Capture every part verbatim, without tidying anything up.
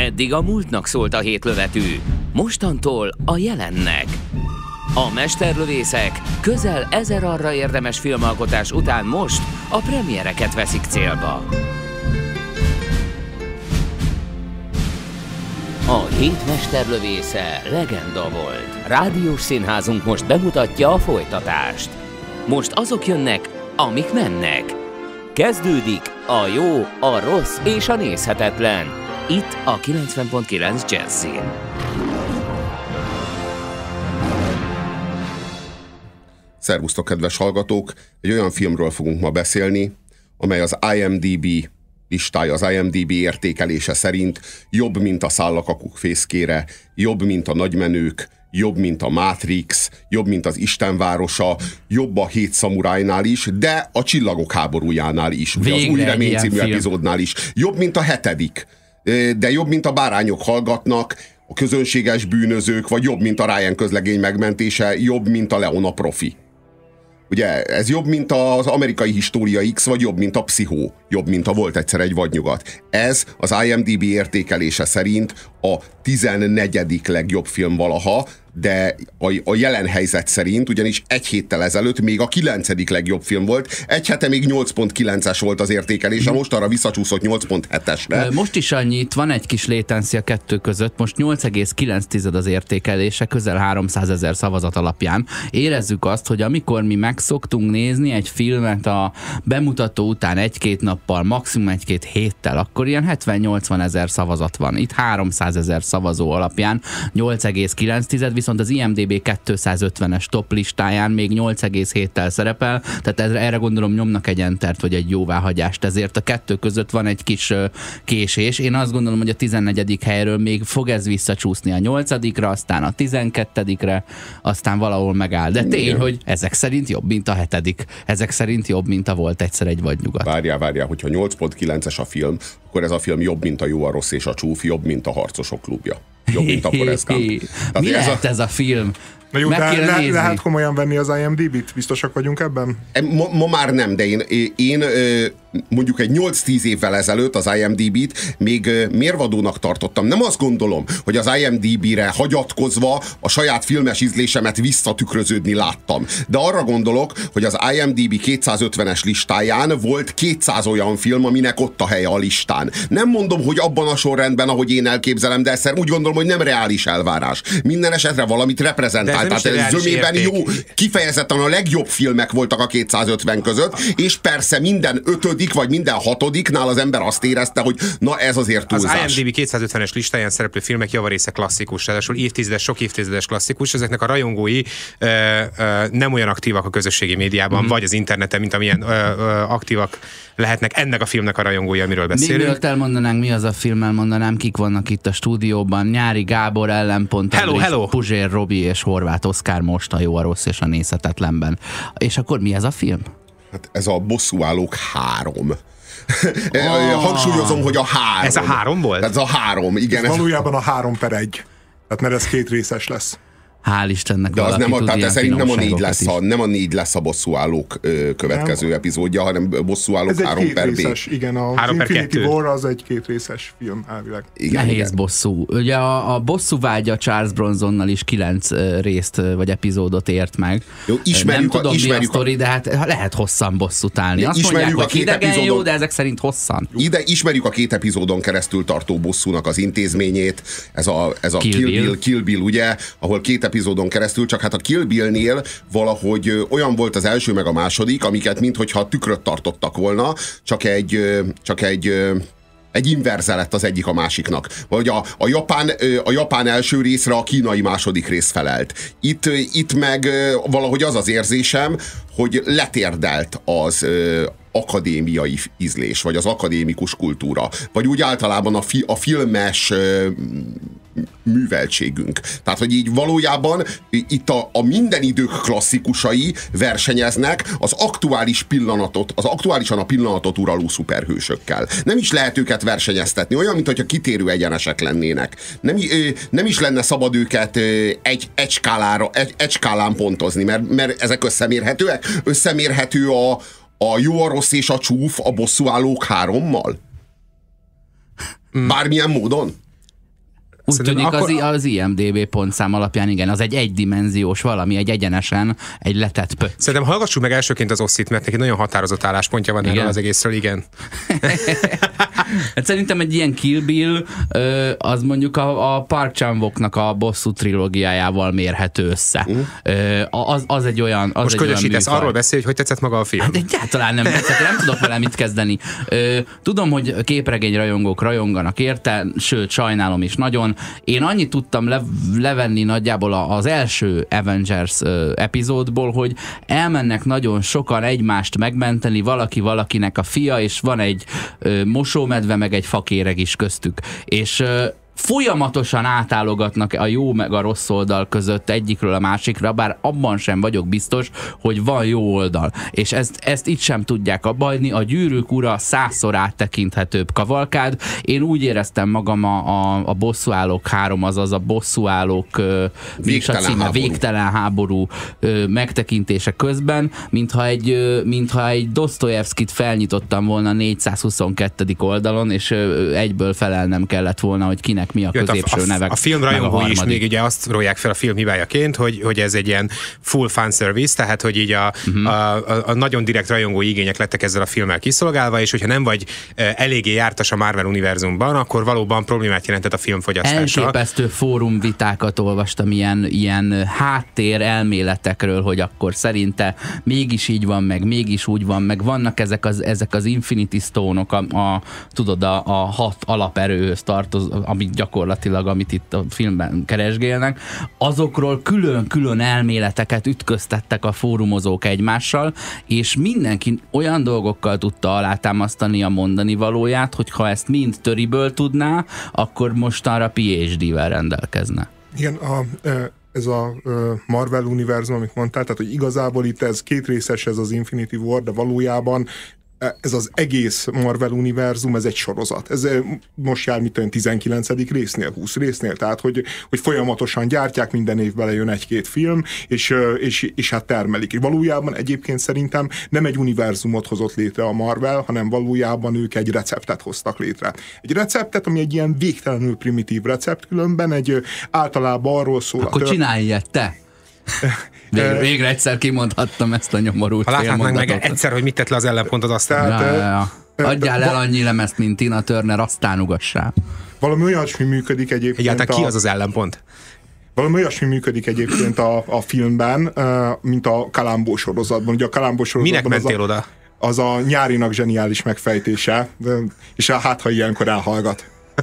Eddig a múltnak szólt a hétlövetű, mostantól a jelennek. A mesterlövészek közel ezer arra érdemes filmalkotás után most a premiereket veszik célba. A hét mesterlövésze legenda volt. Rádiós színházunk most bemutatja a folytatást. Most azok jönnek, amik mennek. Kezdődik a jó, a rossz és a nézhetetlen. Itt a kilencven pont kilenc Jazzin. Szervusztok, kedves hallgatók! Egy olyan filmről fogunk ma beszélni, amely az I M D B listája, az I M D B értékelése szerint jobb, mint a Száll a kukkfészkére, jobb, mint a Nagymenők, jobb, mint a Matrix, jobb, mint az Istenvárosa, jobb a Hét szamurájnál is, de a Csillagok háborújánál is, ugye az Új Remény című epizódnál is. Jobb, mint a Hetedik, de jobb, mint a Bárányok hallgatnak, a Közönséges bűnözők, vagy jobb, mint a Ryan közlegény megmentése, jobb, mint a Leona profi. Ugye, ez jobb, mint az Amerikai História X, vagy jobb, mint a Pszichó, jobb, mint a Volt egyszer egy vadnyugat. Ez az I M D B értékelése szerint a tizennegyedik legjobb film valaha, de a, a jelen helyzet szerint, ugyanis egy héttel ezelőtt még a kilencedik legjobb film volt, egy hete még nyolc pont kilences volt az értékelése, most arra visszacsúszott nyolc pont hetesre. Most is annyit, van egy kis létenci a kettő között, most nyolc egész kilenc az értékelése, közel háromszázezer szavazat alapján. Érezzük azt, hogy amikor mi megszoktunk nézni egy filmet a bemutató után egy-két nappal, maximum egy-két héttel, akkor ilyen hetven-nyolcvan ezer szavazat van. Itt háromszázezer szavazó alapján nyolc egész kilenc, viszont az I M D B kétszázötvenes top listáján még nyolc egész héttel szerepel, tehát erre, erre gondolom nyomnak egy entert, vagy egy jóváhagyást, ezért a kettő között van egy kis uh, késés. Én azt gondolom, hogy a tizennegyedik helyről még fog ez visszacsúszni a nyolcadikra, aztán a tizenkettedikre, aztán valahol megáll. De tény, igen, hogy ezek szerint jobb, mint a hetedik. Ezek szerint jobb, mint a Volt egyszer egy vadnyugat. Várjál, várjál, hogyha nyolc pont kilences a film, akkor ez a film jobb, mint a Jó, a rossz és a csúf, jobb, mint a Harcosok klubja. Jobb, mint a Forrest Gump. Mi ez lehet a... ez a film? Na jó, de le, lehet komolyan venni az I M D B-t? Biztosak vagyunk ebben? Ma, ma már nem, de én, én mondjuk egy nyolc-tíz évvel ezelőtt az I M D B-t még mérvadónak tartottam. Nem azt gondolom, hogy az I M D B-re hagyatkozva a saját filmes ízlésemet visszatükröződni láttam. De arra gondolok, hogy az I M D B kétszázötvenes listáján volt kétszáz olyan film, aminek ott a helye a listán. Nem mondom, hogy abban a sorrendben, ahogy én elképzelem, de ezt úgy gondolom, hogy nem reális elvárás. Minden esetre valamit reprezentál. Tehát ez zömében jó, kifejezetten a legjobb filmek voltak a kétszázötven között, és persze minden ötödik vagy minden hatodiknál az ember azt érezte, hogy na ez azért túlzás. Az I M D B kétszázötvenes listáján szereplő filmek javarésze klasszikus, ráadásul évtizedes, sok évtizedes klasszikus, ezeknek a rajongói ö, ö, nem olyan aktívak a közösségi médiában, mm. vagy az interneten, mint amilyen ö, ö, aktívak lehetnek ennek a filmnek a rajongói, amiről beszélünk. Még mielőtt elmondanánk, mi az a film, elmondanám, kik vannak itt a stúdióban. Nyári Gábor, ellenpont hello, Andris, hello. Puzsér Robi és Horváth Oszkár most a Jó, a rossz és a nézhetetlenben. És akkor mi ez a film? Hát ez a Bosszúállók három. Oh. Hangsúlyozom, hogy a három. Ez a három volt? Ez a három, igen. Ez valójában a három per egy. Tehát mert ez két részes lesz. Hál' Istennek. De az nem a, tehát szerint nem a négy lesz a, nem a négy lesz a Bosszúállók ö, következő nem. epizódja, hanem Bosszúállók három per B. Igen, a Infinity War az egy két részes film elvileg. Igen, nehéz igen. bosszú. Ugye a, a bosszú vágya Charles Bronsonnal is kilenc részt vagy epizódot ért meg. Jó, ismerjük nem a, tudom ismerjük mi a sztori, de hát lehet hosszan bosszút állni. Azt mondják, hogy idegen epizódon, jó, de ezek szerint hosszan. Ide ismerjük a két epizódon keresztül tartó bosszúnak az intézményét. Ez a, ez a Kill, Kill Bill, Bill, Kill Bill, ugye, ahol két epizódon keresztül, csak hát a Kill Bill-nél valahogy olyan volt az első meg a második, amiket minthogyha tükröt tartottak volna, csak egy, csak egy, egy inverze lett az egyik a másiknak. Vagy a, a, japán, a japán első részre a kínai második rész felelt. Itt, itt meg valahogy az az érzésem, hogy letérdelt az akadémiai ízlés, vagy az akadémikus kultúra, vagy úgy általában a, fi, a filmes műveltségünk. Tehát, hogy így valójában itt a, a minden idők klasszikusai versenyeznek az aktuális pillanatot, az aktuálisan a pillanatot uraló szuperhősökkel. Nem is lehet őket versenyeztetni, olyan, mintha kitérő egyenesek lennének. Nem, nem is lenne szabad őket egy, egy, skálára, egy, egy skálán pontozni, mert, mert ezek összemérhetőek. Összemérhető a, a Jó, a rossz és a csúf a Bosszúállók hárommal? Bármilyen módon? Úgy tűnik akkor... az, az I M D B pontszám alapján, igen, az egy egydimenziós valami, egy egyenesen, egy letett pötty. Szerintem hallgassuk meg elsőként az Ossit, mert neki nagyon határozott álláspontja van erről az egészről, igen. Hát szerintem egy ilyen Kill Bill az mondjuk a, a Park Chan-wooknak a bosszú trilógiájával mérhető össze. Uh. Az, az egy olyan az Most könyösítesz, arról beszélj, hogy hogy tetszett maga a film. Hát egyáltalán nem tetszett, nem tudok vele mit kezdeni. Tudom, hogy képregény rajongók rajonganak érte, sőt, sajnálom is nagyon. Én annyit tudtam le, levenni nagyjából az első Avengers epizódból, hogy elmennek nagyon sokan egymást megmenteni, valaki valakinek a fia, és van egy mosómedve, meg egy fakéreg is köztük. És folyamatosan átállogatnak a jó meg a rossz oldal között egyikről a másikra, bár abban sem vagyok biztos, hogy van jó oldal. És ezt, ezt itt sem tudják abbahagyni. A Gyűrűk ura százszor áttekinthetőbb kavalkád. Én úgy éreztem magam a, a, a Bosszúállók három, azaz a Bosszúállók végtelen, címe, háború. végtelen háború ö, megtekintése közben, mintha egy, ö, mintha egy Dostoyevskit felnyitottam volna négyszázhuszonkettő oldalon, és ö, egyből felelnem kellett volna, hogy kinek mi a középső a, a, nevek. A film rajongói is még ugye azt rólják fel a film hibájaként, hogy, hogy ez egy ilyen full fan service, tehát hogy így a, uh-huh. a, a, a nagyon direkt rajongói igények lettek ezzel a filmmel kiszolgálva, és hogyha nem vagy eléggé jártas a Marvel univerzumban, akkor valóban problémát jelentett a filmfogyasztása. Elképesztő fórumvitákat olvastam ilyen, ilyen háttér elméletekről, hogy akkor szerinte mégis így van, meg mégis úgy van, meg vannak ezek az, ezek az Infinity Stone-ok, a, a, tudod, a, a hat alaperőhöz tartoz, amit gyakorlatilag, amit itt a filmben keresgélnek, azokról külön-külön elméleteket ütköztettek a fórumozók egymással, és mindenki olyan dolgokkal tudta alátámasztani a mondani valóját, hogy ha ezt mind töriből tudná, akkor mostanra P H D-vel rendelkezne. Igen, a, ez a Marvel univerzum, amit mondtál, tehát hogy igazából itt ez két részes ez az Infinity War, de valójában ez az egész Marvel univerzum, ez egy sorozat. Ez most jár mit olyan tizenkilencedik résznél, húsz résznél, tehát hogy, hogy folyamatosan gyártják, minden évben jön egy-két film, és, és, és hát termelik. Valójában egyébként szerintem nem egy univerzumot hozott létre a Marvel, hanem valójában ők egy receptet hoztak létre. Egy receptet, ami egy ilyen végtelenül primitív recept, különben egy általában arról szól. Akkor tör... csinálj ilyet, te! Végre, végre egyszer kimondhattam ezt a nyomorult félmondatot. Ha láthatnánk meg egyszer, hogy mit tett le az ellenpont az asztalra. Ja, ja, ja. Adjál el annyi lemezt, mint Tina Turner, aztán ugassál. Valami olyasmi működik egyébként. Egyáltalán ki az az ellenpont? Valami olyasmi működik egyébként a, a filmben, mint a Columbo sorozatban. Ugye a Columbo sorozatban minek mentél az a, oda? Az a Nyárinak zseniális megfejtése, és hát ha ilyenkor elhallgat.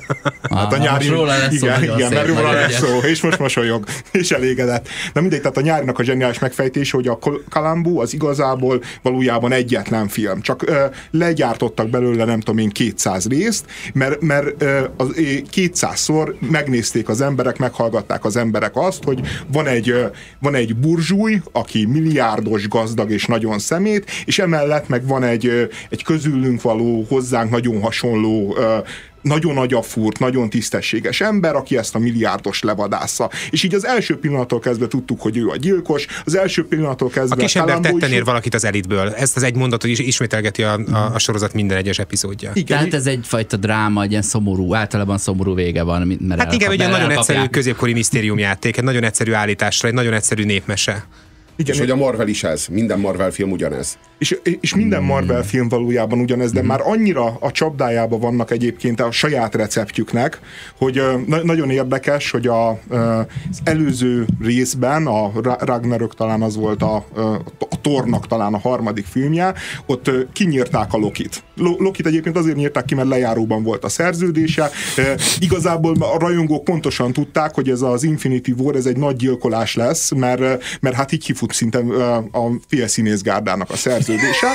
Hát a nyári, igen, igen, mert róla lesz szó, és most mosolyog, és elégedett. Na mindegy, tehát a Nyárinak a zseniális megfejtése, hogy a Columbo az igazából valójában egyetlen film. Csak uh, legyártottak belőle nem tudom én kétszáz részt, mert, mert uh, az, kétszázszor megnézték az emberek, meghallgatták az emberek azt, hogy van egy, uh, van egy burzsúj, aki milliárdos, gazdag és nagyon szemét, és emellett meg van egy, uh, egy közülünk való, hozzánk nagyon hasonló uh, nagyon agyafúrt, nagyon tisztességes ember, aki ezt a milliárdos levadásza. És így az első pillanattól kezdve tudtuk, hogy ő a gyilkos, az első pillanattól kezdve... A kisember tetten ér valakit az elitből. Ezt az egy mondatot is ismételgeti a, a, a sorozat minden egyes epizódja. Igen. Tehát ez egyfajta dráma, egy ilyen szomorú, általában szomorú vége van. Mert hát igen, egy nagyon egyszerű középkori misztériumjáték, egy nagyon egyszerű állításra, egy nagyon egyszerű népmese. Igen, és hogy a Marvel is ez, minden Marvel film ugyanez. És, és minden Marvel film valójában ugyanez, de mm. már annyira a csapdájába vannak egyébként a saját receptjüknek, hogy na- nagyon érdekes, hogy a, az előző részben, a Ragnarök talán az volt a, a Thornak talán a harmadik filmje, ott kinyírták a Lokit. Lokit egyébként azért nyírták ki, mert lejáróban volt a szerződése. Igazából a rajongók pontosan tudták, hogy ez az Infinity War, ez egy nagy gyilkolás lesz, mert, mert hát így kifut szinte a fél színészgárdának a szerződése.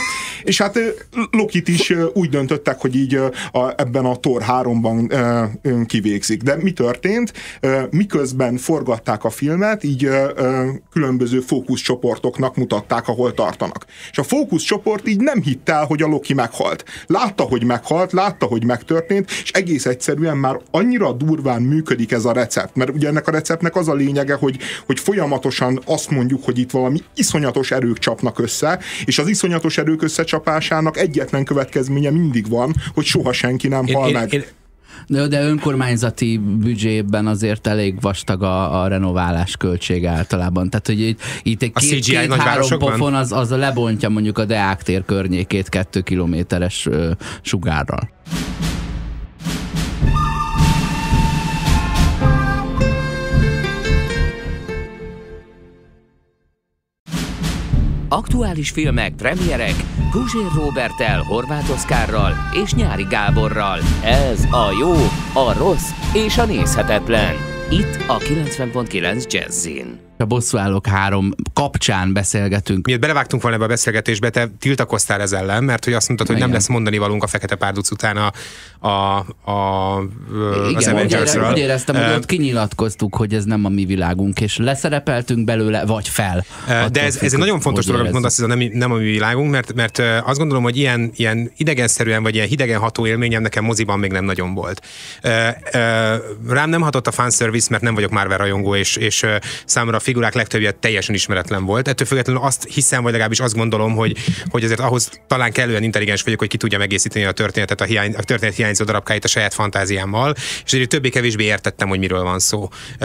És hát Lokit is úgy döntöttek, hogy így a, ebben a Thor háromban kivégzik. De mi történt? Miközben forgatták a filmet, így különböző fókuszcsoportoknak mutatták, ahol tartanak. És a fókuszcsoport így nem hitt el, hogy a Loki meghalt. Látta, hogy meghalt, látta, hogy megtörtént, és egész egyszerűen már annyira durván működik ez a recept. Mert ugye ennek a receptnek az a lényege, hogy, hogy folyamatosan azt mondjuk, hogy itt valami iszonyatos erők csapnak össze, és az iszonyatos erők összecsapásának egyetlen következménye mindig van, hogy soha senki nem hal én, meg. Én, én... De, de önkormányzati büdzsében azért elég vastag a, a renoválás költsége általában. Tehát, hogy itt, itt egy két, két három pofon az, az lebontja mondjuk a Deák tér környékét kettő kilométeres ö, sugárral. Aktuális filmek, premierek, Puzsér Róberttel, Horváth Oszkárral és Nyári Gáborral. Ez a jó, a rossz és a nézhetetlen. Itt a kilencven pont kilenc Jazzin. A Bosszúállók három kapcsán beszélgetünk. Miért belevágtunk volna ebbe a beszélgetésbe, te tiltakoztál ez ellen, mert hogy azt mondtad, hogy nem lesz mondani valunk a Fekete Párduc után a, a, a, Igen, az Avengers-ről. Úgy éreztem, hogy ott kinyilatkoztuk, hogy ez nem a mi világunk, és leszerepeltünk belőle, vagy fel. De ez, ez egy nagyon fontos dolog, amit mondasz, ez a nem, nem a mi világunk, mert, mert azt gondolom, hogy ilyen, ilyen idegenszerűen, vagy ilyen hidegen ható élményem nekem moziban még nem nagyon volt. Rám nem hatott a fanservice, mert nem vagyok Marvel rajongó, és, és számomra a figurák legtöbbje teljesen ismeretlen volt. Ettől függetlenül azt hiszem, vagy legalábbis azt gondolom, hogy, hogy azért ahhoz talán kellően intelligens vagyok, hogy ki tudja egészíteni a történetet, a, hiány, a történet hiányzó darabkáit a saját fantáziámmal, és azért többé-kevésbé értettem, hogy miről van szó.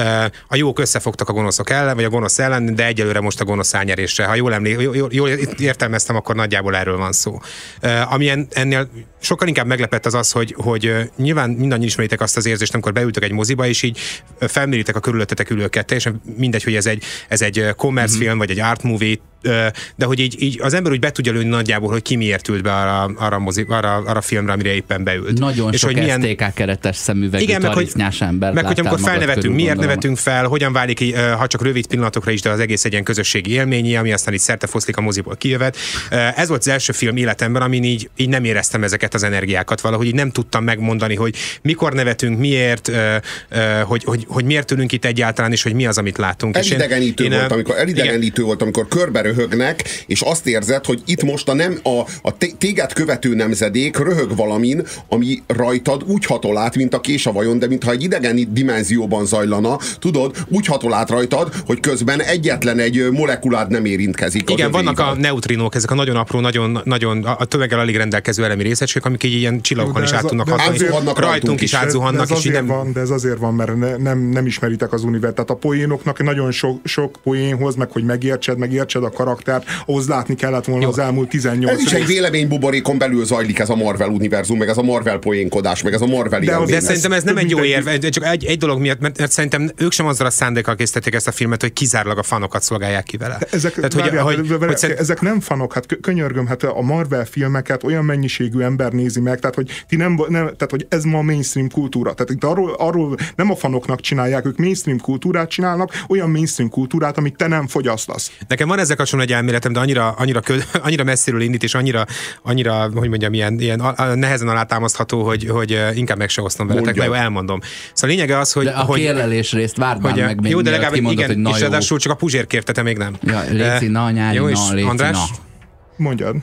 A jók összefogtak a gonoszok ellen, vagy a gonosz ellen, de egyelőre most a gonosz elnyerésre. Ha jól, emlé, jól, jól értelmeztem, akkor nagyjából erről van szó. Ami ennél sokkal inkább meglepett az az, hogy, hogy nyilván mindannyian ismeritek azt az érzést, amikor beültök egy moziba, és így felméritek a körülöttetek ülőket, teljesen mindegy, hogy ez egy, ez egy commerce film, vagy egy art movie, de hogy így, így az ember úgy be tudja lőni nagyjából, hogy ki miért ült be arra, arra, mozi, arra, arra filmre, amire éppen beült. Nagyon és sok hogy milyen... es té ká keretes szemüvegű taricnyás ember. Meg hogy amikor felnevetünk, körül, miért gondolom. nevetünk fel, hogyan válik, ha csak rövid pillanatokra is, de az egész egy ilyen közösségi élményi, ami aztán így szertefoszlik a moziból kijövet. Ez volt az első film életemben, amin így, így nem éreztem ezeket az energiákat valahogy, így nem tudtam megmondani, hogy mikor nevetünk, miért, hogy, hogy, hogy miért ülünk itt egyáltalán, és hogy mi az, amit látunk. Elidegenítő, én, volt, amikor, elidegenítő volt, amikor körbe röhögnek, és azt érzed, hogy itt most a, nem, a, a téged követő nemzedék röhög valamin, ami rajtad úgy hatol át, mint a kés a vajon, de mintha egy idegen dimenzióban zajlana, tudod, úgy hatol át rajtad, hogy közben egyetlen egy molekulád nem érintkezik. Igen, vannak a neutrinók, ezek a nagyon apró, nagyon, nagyon a tömeggel alig rendelkező elemi részecskék, amik így ilyen csillagokon is át tudnak hatni. Rajtunk is átzuhannak. De, de, nem... de ez azért van, mert ne, nem, nem ismeritek az univerzumot. Tehát a poénoknak nagyon sok, sok poénhoz, meg hogy megértsed, megértsed a karaktert, ahhoz látni kellett volna Jó. az elmúlt tizennyolc Ez is rész. Egy véleménybuborékon belül zajlik ez a Marvel univerzum, meg ez a Marvel poénkodás, meg ez a Marvel de, de szerintem ez nem egy jó érv, csak egy, egy dolog miatt, mert, mert szerintem ők sem azzal a szándékkal készítették ezt a filmet, hogy kizárólag a fanokat szolgálják ki vele. Ezek, Tehát, várjál, hogy, hogy, hogy szerint... ezek nem fanok, hát könyörgöm, hát a Marvel filmeket olyan mennyiségű ember nézi meg, tehát hogy, ti nem, nem, tehát, hogy ez ma a mainstream kultúra. Tehát itt arról, arról nem a fanoknak csinálják, ők mainstream kultúrát csinálnak, olyan mainstream kultúrát, amit te nem fogyasztasz. Nekem van ezzel kapcsolatban egy elméletem, de annyira, annyira, kö, annyira messziről indít, és annyira, annyira hogy mondjam, ilyen, ilyen nehezen alátámasztható, hogy, hogy inkább meg se osztom veletek, na jó, elmondom. Szóval a lényege az, hogy... De a hogy, kérlelés részt várd már meg még. Jó, de legalább kimondod, igen, hogy és ráadásul csak a Puzsér kérte, te még nem. Ja, léci, na, nyári, jó, na, léci, András? na. Mondjad.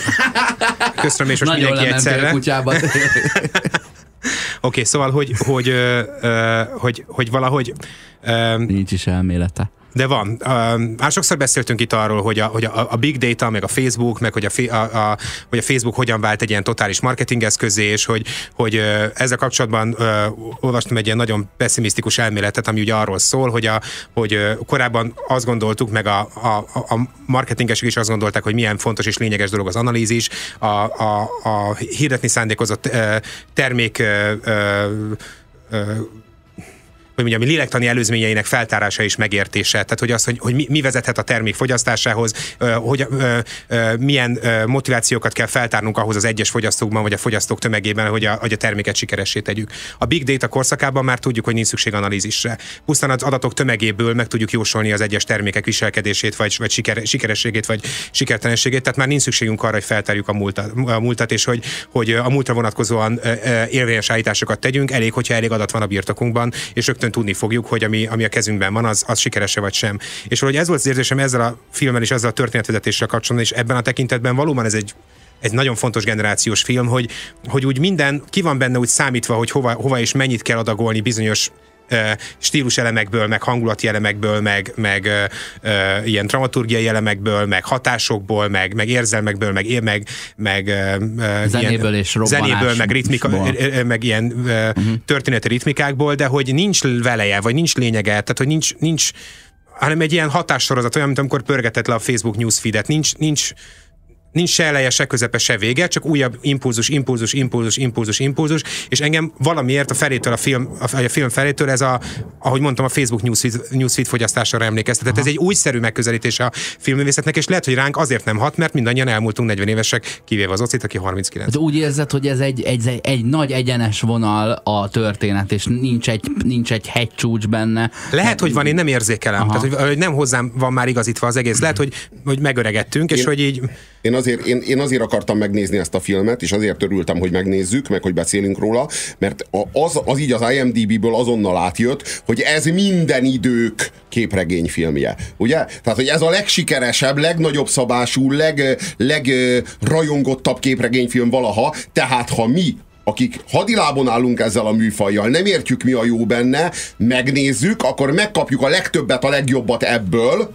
Köszönöm, és most nagyon mindenki egyszerre. Oké, okay, szóval, hogy, hogy, hogy, hogy, hogy valahogy... Nincs is elmélete. De van. Már sokszor beszéltünk itt arról, hogy a, hogy a, a big data, meg a Facebook, meg hogy a, a, a, hogy a Facebook hogyan vált egy ilyen totális marketingeszközé, és hogy, hogy ezzel kapcsolatban uh, olvastam egy ilyen nagyon pessimisztikus elméletet, ami ugye arról szól, hogy, a, hogy korábban azt gondoltuk, meg a, a, a marketingesek is azt gondolták, hogy milyen fontos és lényeges dolog az analízis, a, a, a hirdetni szándékozott uh, termék uh, uh, hogy mondjam, lélektani előzményeinek feltárása és megértése. Tehát, hogy az, hogy, hogy mi, mi vezethet a termék fogyasztásához, hogy milyen motivációkat kell feltárnunk ahhoz az egyes fogyasztókban, vagy a fogyasztók tömegében, hogy a, hogy a terméket sikeressé tegyük. A big data korszakában már tudjuk, hogy nincs szükség analízisre. Pusztán az adatok tömegéből meg tudjuk jósolni az egyes termékek viselkedését, vagy, vagy siker, sikerességét, vagy sikertelenségét. Tehát már nincs szükségünk arra, hogy feltárjuk a múltat, a múltat és hogy, hogy a múltra vonatkozóan érvényes állításokat tegyünk. Elég, hogyha elég adat van a birtokunkban, és rögtön tudni fogjuk, hogy ami, ami a kezünkben van, az, az sikerese vagy sem. És valahogy ez volt az érzésem ezzel a filmmel és ezzel a történetvezetéssel kapcsolatban, és ebben a tekintetben valóban ez egy egy nagyon fontos generációs film, hogy, hogy úgy minden ki van benne úgy számítva, hogy hova, hova és mennyit kell adagolni bizonyos stíluselemekből, meg hangulati elemekből, meg, meg ö, ö, ilyen dramaturgiai elemekből, meg hatásokból, meg, meg érzelmekből, meg, meg, meg ö, zenéből ilyen, és robbanás. Zenéből, meg, ritmika, meg ilyen ö, uh-huh. történeti ritmikákból, de hogy nincs veleje, vagy nincs lényege, tehát hogy nincs, nincs hanem egy ilyen hatássorozat, olyan, mint amikor pörgetett le a Facebook newsfeedet, nincs, nincs nincs se eleje, se közepe, se vége, csak újabb impulzus, impulzus, impulzus, impulzus, impulzus, és engem valamiért a felétől, a film, a film felétől ez a, ahogy mondtam, a Facebook newsfeed, newsfeed fogyasztására emlékeztetett. Tehát ez egy újszerű megközelítés a filmművészetnek, és lehet, hogy ránk azért nem hat, mert mindannyian elmúltunk negyven évesek, kivéve az Ocit, aki harminckilenc. De úgy érzed, hogy ez egy, egy, egy nagy egyenes vonal a történet, és nincs egy, nincs egy hegycsúcs benne. Lehet, hogy van, én nem érzékelem. Aha. Tehát, hogy, hogy nem hozzám van már igazítva az egész. Lehet, hogy, hogy megöregettünk, és én, hogy így... Én azért, én, én azért akartam megnézni ezt a filmet, és azért örültem, hogy megnézzük, meg hogy beszélünk róla, mert az, az így az IMDb-ből azonnal átjött, hogy ez minden idők képregényfilmje. Ugye? Tehát, hogy ez a legsikeresebb, legnagyobb szabású, leg, legrajongottabb képregényfilm valaha, tehát ha mi akik hadilábon állunk ezzel a műfajjal, nem értjük, mi a jó benne, megnézzük, akkor megkapjuk a legtöbbet, a legjobbat ebből.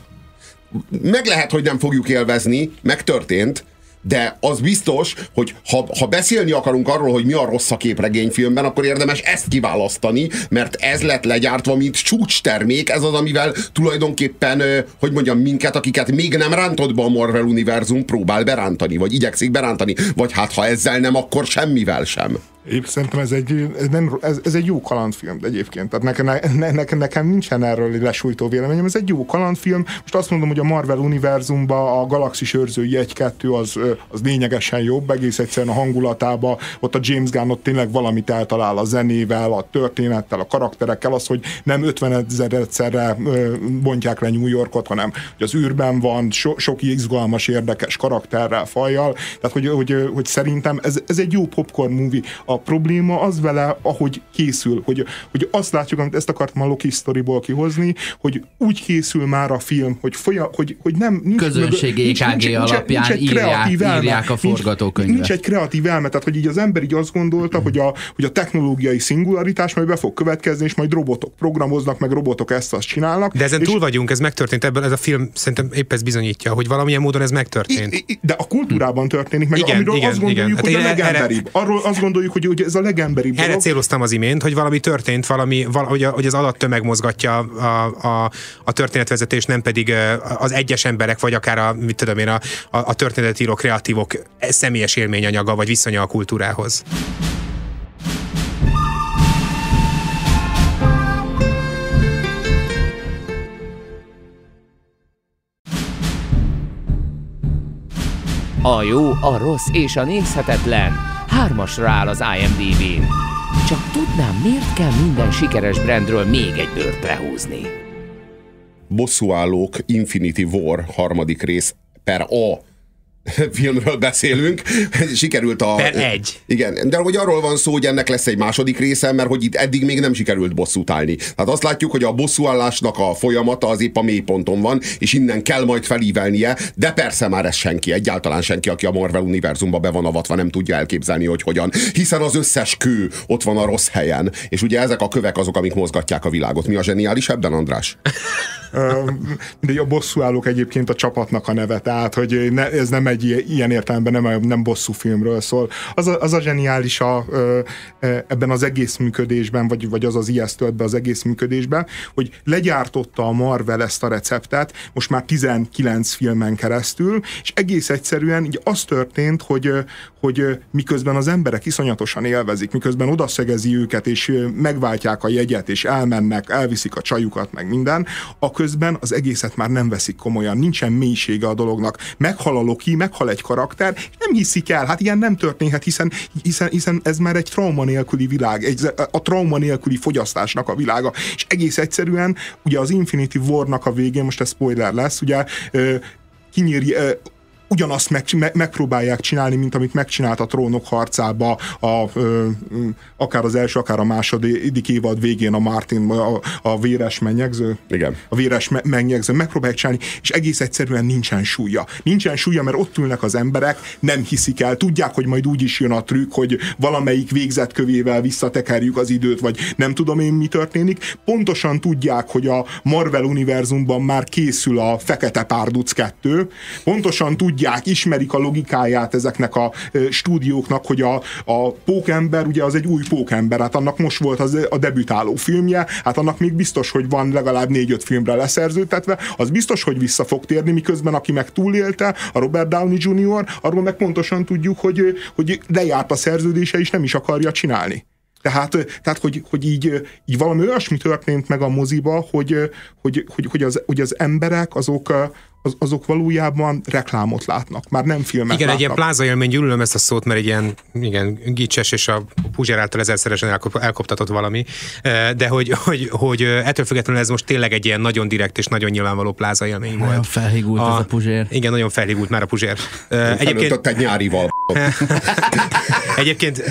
Meg lehet, hogy nem fogjuk élvezni, megtörtént, de az biztos, hogy ha, ha beszélni akarunk arról, hogy mi a rossz a képregényfilmben, akkor érdemes ezt kiválasztani, mert ez lett legyártva, mint csúcstermék, ez az, amivel tulajdonképpen, hogy mondjam, minket, akiket még nem rántott be a Marvel univerzum, próbál berántani, vagy igyekszik berántani, vagy hát ha ezzel nem, akkor semmivel sem. Épp szerintem ez egy, ez, nem, ez, ez egy jó kalandfilm egyébként. Tehát nekem, ne, nekem, nekem nincsen erről lesújtó véleményem. Ez egy jó kalandfilm. Most azt mondom, hogy a Marvel univerzumban a Galaxis őrzői egy-kettő az, az lényegesen jobb, egész egyszerűen a hangulatában. Ott a James Gunn ott tényleg valamit eltalál a zenével, a történettel, a karakterekkel, az, hogy nem ötvenezer egyszerre bontják le New Yorkot, hanem hogy az űrben van, so, sok izgalmas, érdekes karakterrel, fajjal. Tehát, hogy, hogy, hogy szerintem ez, ez egy jó popcorn movie. A probléma az vele, ahogy készül, hogy, hogy azt látjuk, amit ezt akartam a Loki sztoriból kihozni, hogy úgy készül már a film, hogy, folya, hogy, hogy nem... Nincs, közönségi é ká gé alapján nincs írják, írják a forgatókönyvet. Nincs, nincs egy kreatív elme, tehát hogy így az ember így azt gondolta, mm. hogy, a, hogy a technológiai szingularitás majd be fog következni, és majd robotok programoznak, meg robotok ezt-azt csinálnak. De ezen túl vagyunk, ez megtörtént, ebben ez a film szerintem épp ez bizonyítja, hogy valamilyen módon ez megtörtént. I, I, de a kultúrában történik, meg igen, amiről igen, azt gondoljuk, igen. hogy hát a legemberibb. Arról azt gondoljuk, hogy hogy ez a legemberibb Erre dolog. céloztam az imént, hogy valami történt, valami, val, hogy, a, hogy az adattömeg mozgatja a, a, a történetvezetés, nem pedig az egyes emberek, vagy akár a, mit tudom én, a, a történetíró kreatívok személyes élményanyaga, vagy viszonya a kultúrához. A jó, a rossz és a nézhetetlen hármasra áll az IMDb-n. Csak tudnám, miért kell minden sikeres brandről még egy bőrt lehúzni? Bosszúállók Infinity War harmadik rész per A filmről beszélünk. Sikerült a... Per egy. Igen, de hogy arról van szó, hogy ennek lesz egy második része, mert hogy itt eddig még nem sikerült bosszút állni. Tehát azt látjuk, hogy a bosszúállásnak a folyamata az épp a mélyponton van, és innen kell majd felívelnie, de persze már ez senki, egyáltalán senki, aki a Marvel univerzumba be van avatva, nem tudja elképzelni, hogy hogyan. Hiszen az összes kő ott van a rossz helyen. És ugye ezek a kövek azok, amik mozgatják a világot. Mi a zseniális ebben, András? De a bosszúállók egyébként a csapatnak a neve, tehát hogy ne, ez nem egy ilyen értelemben nem, nem bosszú filmről szól. Az a, az a zseniális a, ebben az egész működésben, vagy, vagy az az ijesztő ebben az egész működésben, hogy legyártotta a Marvel ezt a receptet, most már tizenkilenc filmen keresztül, és egész egyszerűen így az történt, hogy, hogy miközben az emberek iszonyatosan élvezik, miközben odaszegezi őket, és megváltják a jegyet, és elmennek, elviszik a csajukat, meg minden, a közben az egészet már nem veszik komolyan, nincsen mélysége a dolognak. Meghal a Loki, meghal egy karakter, és nem hiszik el, hát ilyen nem történhet, hiszen, hiszen, hiszen ez már egy trauma nélküli világ, egy, a trauma nélküli fogyasztásnak a világa, és egész egyszerűen, ugye az Infinity War-nak a végén, most ez spoiler lesz, ugye kinyíri, ugyanazt meg, me, megpróbálják csinálni, mint amit megcsinált a Trónok harcába, a, ö, akár az első, akár a második évad végén a Martin, a, a véres mennyegző. Igen. A véres me, mennyegző. Megpróbálják csinálni, és egész egyszerűen nincsen súlya. Nincsen súlya, mert ott ülnek az emberek, nem hiszik el, tudják, hogy majd úgy is jön a trükk, hogy valamelyik végzetkövével visszatekerjük az időt, vagy nem tudom én, mi történik. Pontosan tudják, hogy a Marvel univerzumban már készül a Fekete Párduc kettő. Pontosan tudják, ismerik a logikáját ezeknek a stúdióknak, hogy a, a Pókember, ugye az egy új Pókember, hát annak most volt az, a debütáló filmje, hát annak még biztos, hogy van legalább négy-öt filmre leszerződtetve, az biztos, hogy vissza fog térni, miközben aki meg túlélte, a Robert Downey junior, arról meg pontosan tudjuk, hogy, hogy lejárt a szerződése, és nem is akarja csinálni. Tehát, tehát hogy, hogy így, így valami olyasmi történt meg a moziba, hogy, hogy, hogy, hogy, az, hogy az emberek azok, az, azok valójában reklámot látnak, már nem filmet igen, látnak. egy ilyen pláza élmény, gyűlölöm ezt a szót, mert egy ilyen igen, gicses és a Puzsér által ezerszeresen elkop, elkoptatott valami, de hogy, hogy, hogy ettől függetlenül ez most tényleg egy ilyen nagyon direkt és nagyon nyilvánvaló pláza élmény volt. Nagyon felhígult a, ez a Puzsér. Igen, nagyon felhígult már a Puzsér. Egyébként egy nyárival. Egyébként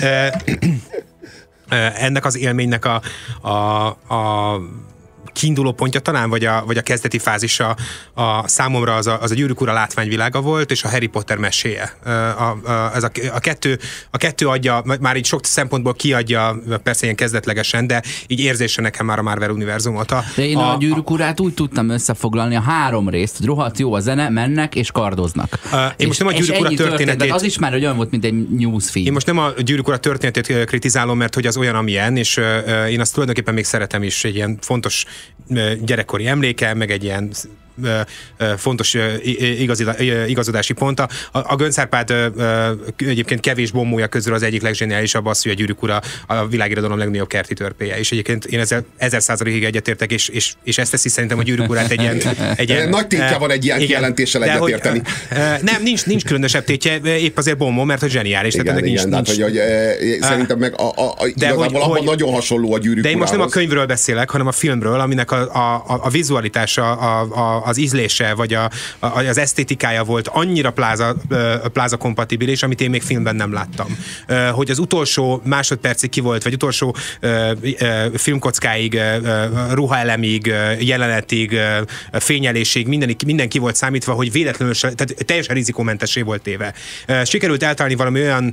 ennek az élménynek a, a, a kiinduló pontja talán, vagy a, vagy a kezdeti fázisa a számomra az a, az a Gyűrűk ura látványvilága volt, és a Harry Potter meséje. A, a, ez a, a, kettő, a kettő adja, már így sok szempontból kiadja, persze ilyen kezdetlegesen, de így érzése nekem már a Marvel univerzumot. A, de én a, a Gyűrűk urát úgy tudtam összefoglalni a három részt, hogy rohadt jó a zene, mennek és kardoznak. A, én és, most nem a Gyűrűk ura történetét... Az is már olyan volt, mint egy newsfeed. Én most nem a Gyűrűk ura történetét kritizálom, mert hogy az olyan, amilyen, és uh, én azt tulajdonképpen még szeretem is, egy ilyen fontos gyerekkori emléke, meg egy ilyen fontos igazodási pont. A, a Göncz-Árpád egyébként kevés bombója közül az egyik legzseniálisabb az, hogy a Gyűrűk ura a világirodalom legnagyobb kerti törpéje. És egyébként én ezzel ezer százalékig egyetértek, és, és, és ezt teszi szerintem a Gyűrűk urát egy ilyen... Egy ilyen nagy tétje van egy ilyen kijelentéssel egyetérteni. Nem, nincs, nincs különösebb tétje, épp azért bombó, mert hogy zseniális. Igen, tehát igen, nincs, hát, nincs, hogy, hogy, szerintem meg a, a, a, igazából hogy, abban hogy, nagyon hasonló a Gyűrűk urához. De én most nem a könyvről beszélek, hanem a filmről, aminek a, a, a vizualitása, a, a, az ízlése, vagy a, a, az esztétikája volt annyira pláza, pláza kompatibilis, amit én még filmben nem láttam. Hogy az utolsó másodpercig ki volt, vagy utolsó filmkockáig, ruhaelemig, jelenetig, fényelésig, minden, minden ki volt számítva, hogy véletlenül, tehát teljesen rizikómentessé volt téve. Sikerült eltalálni valami olyan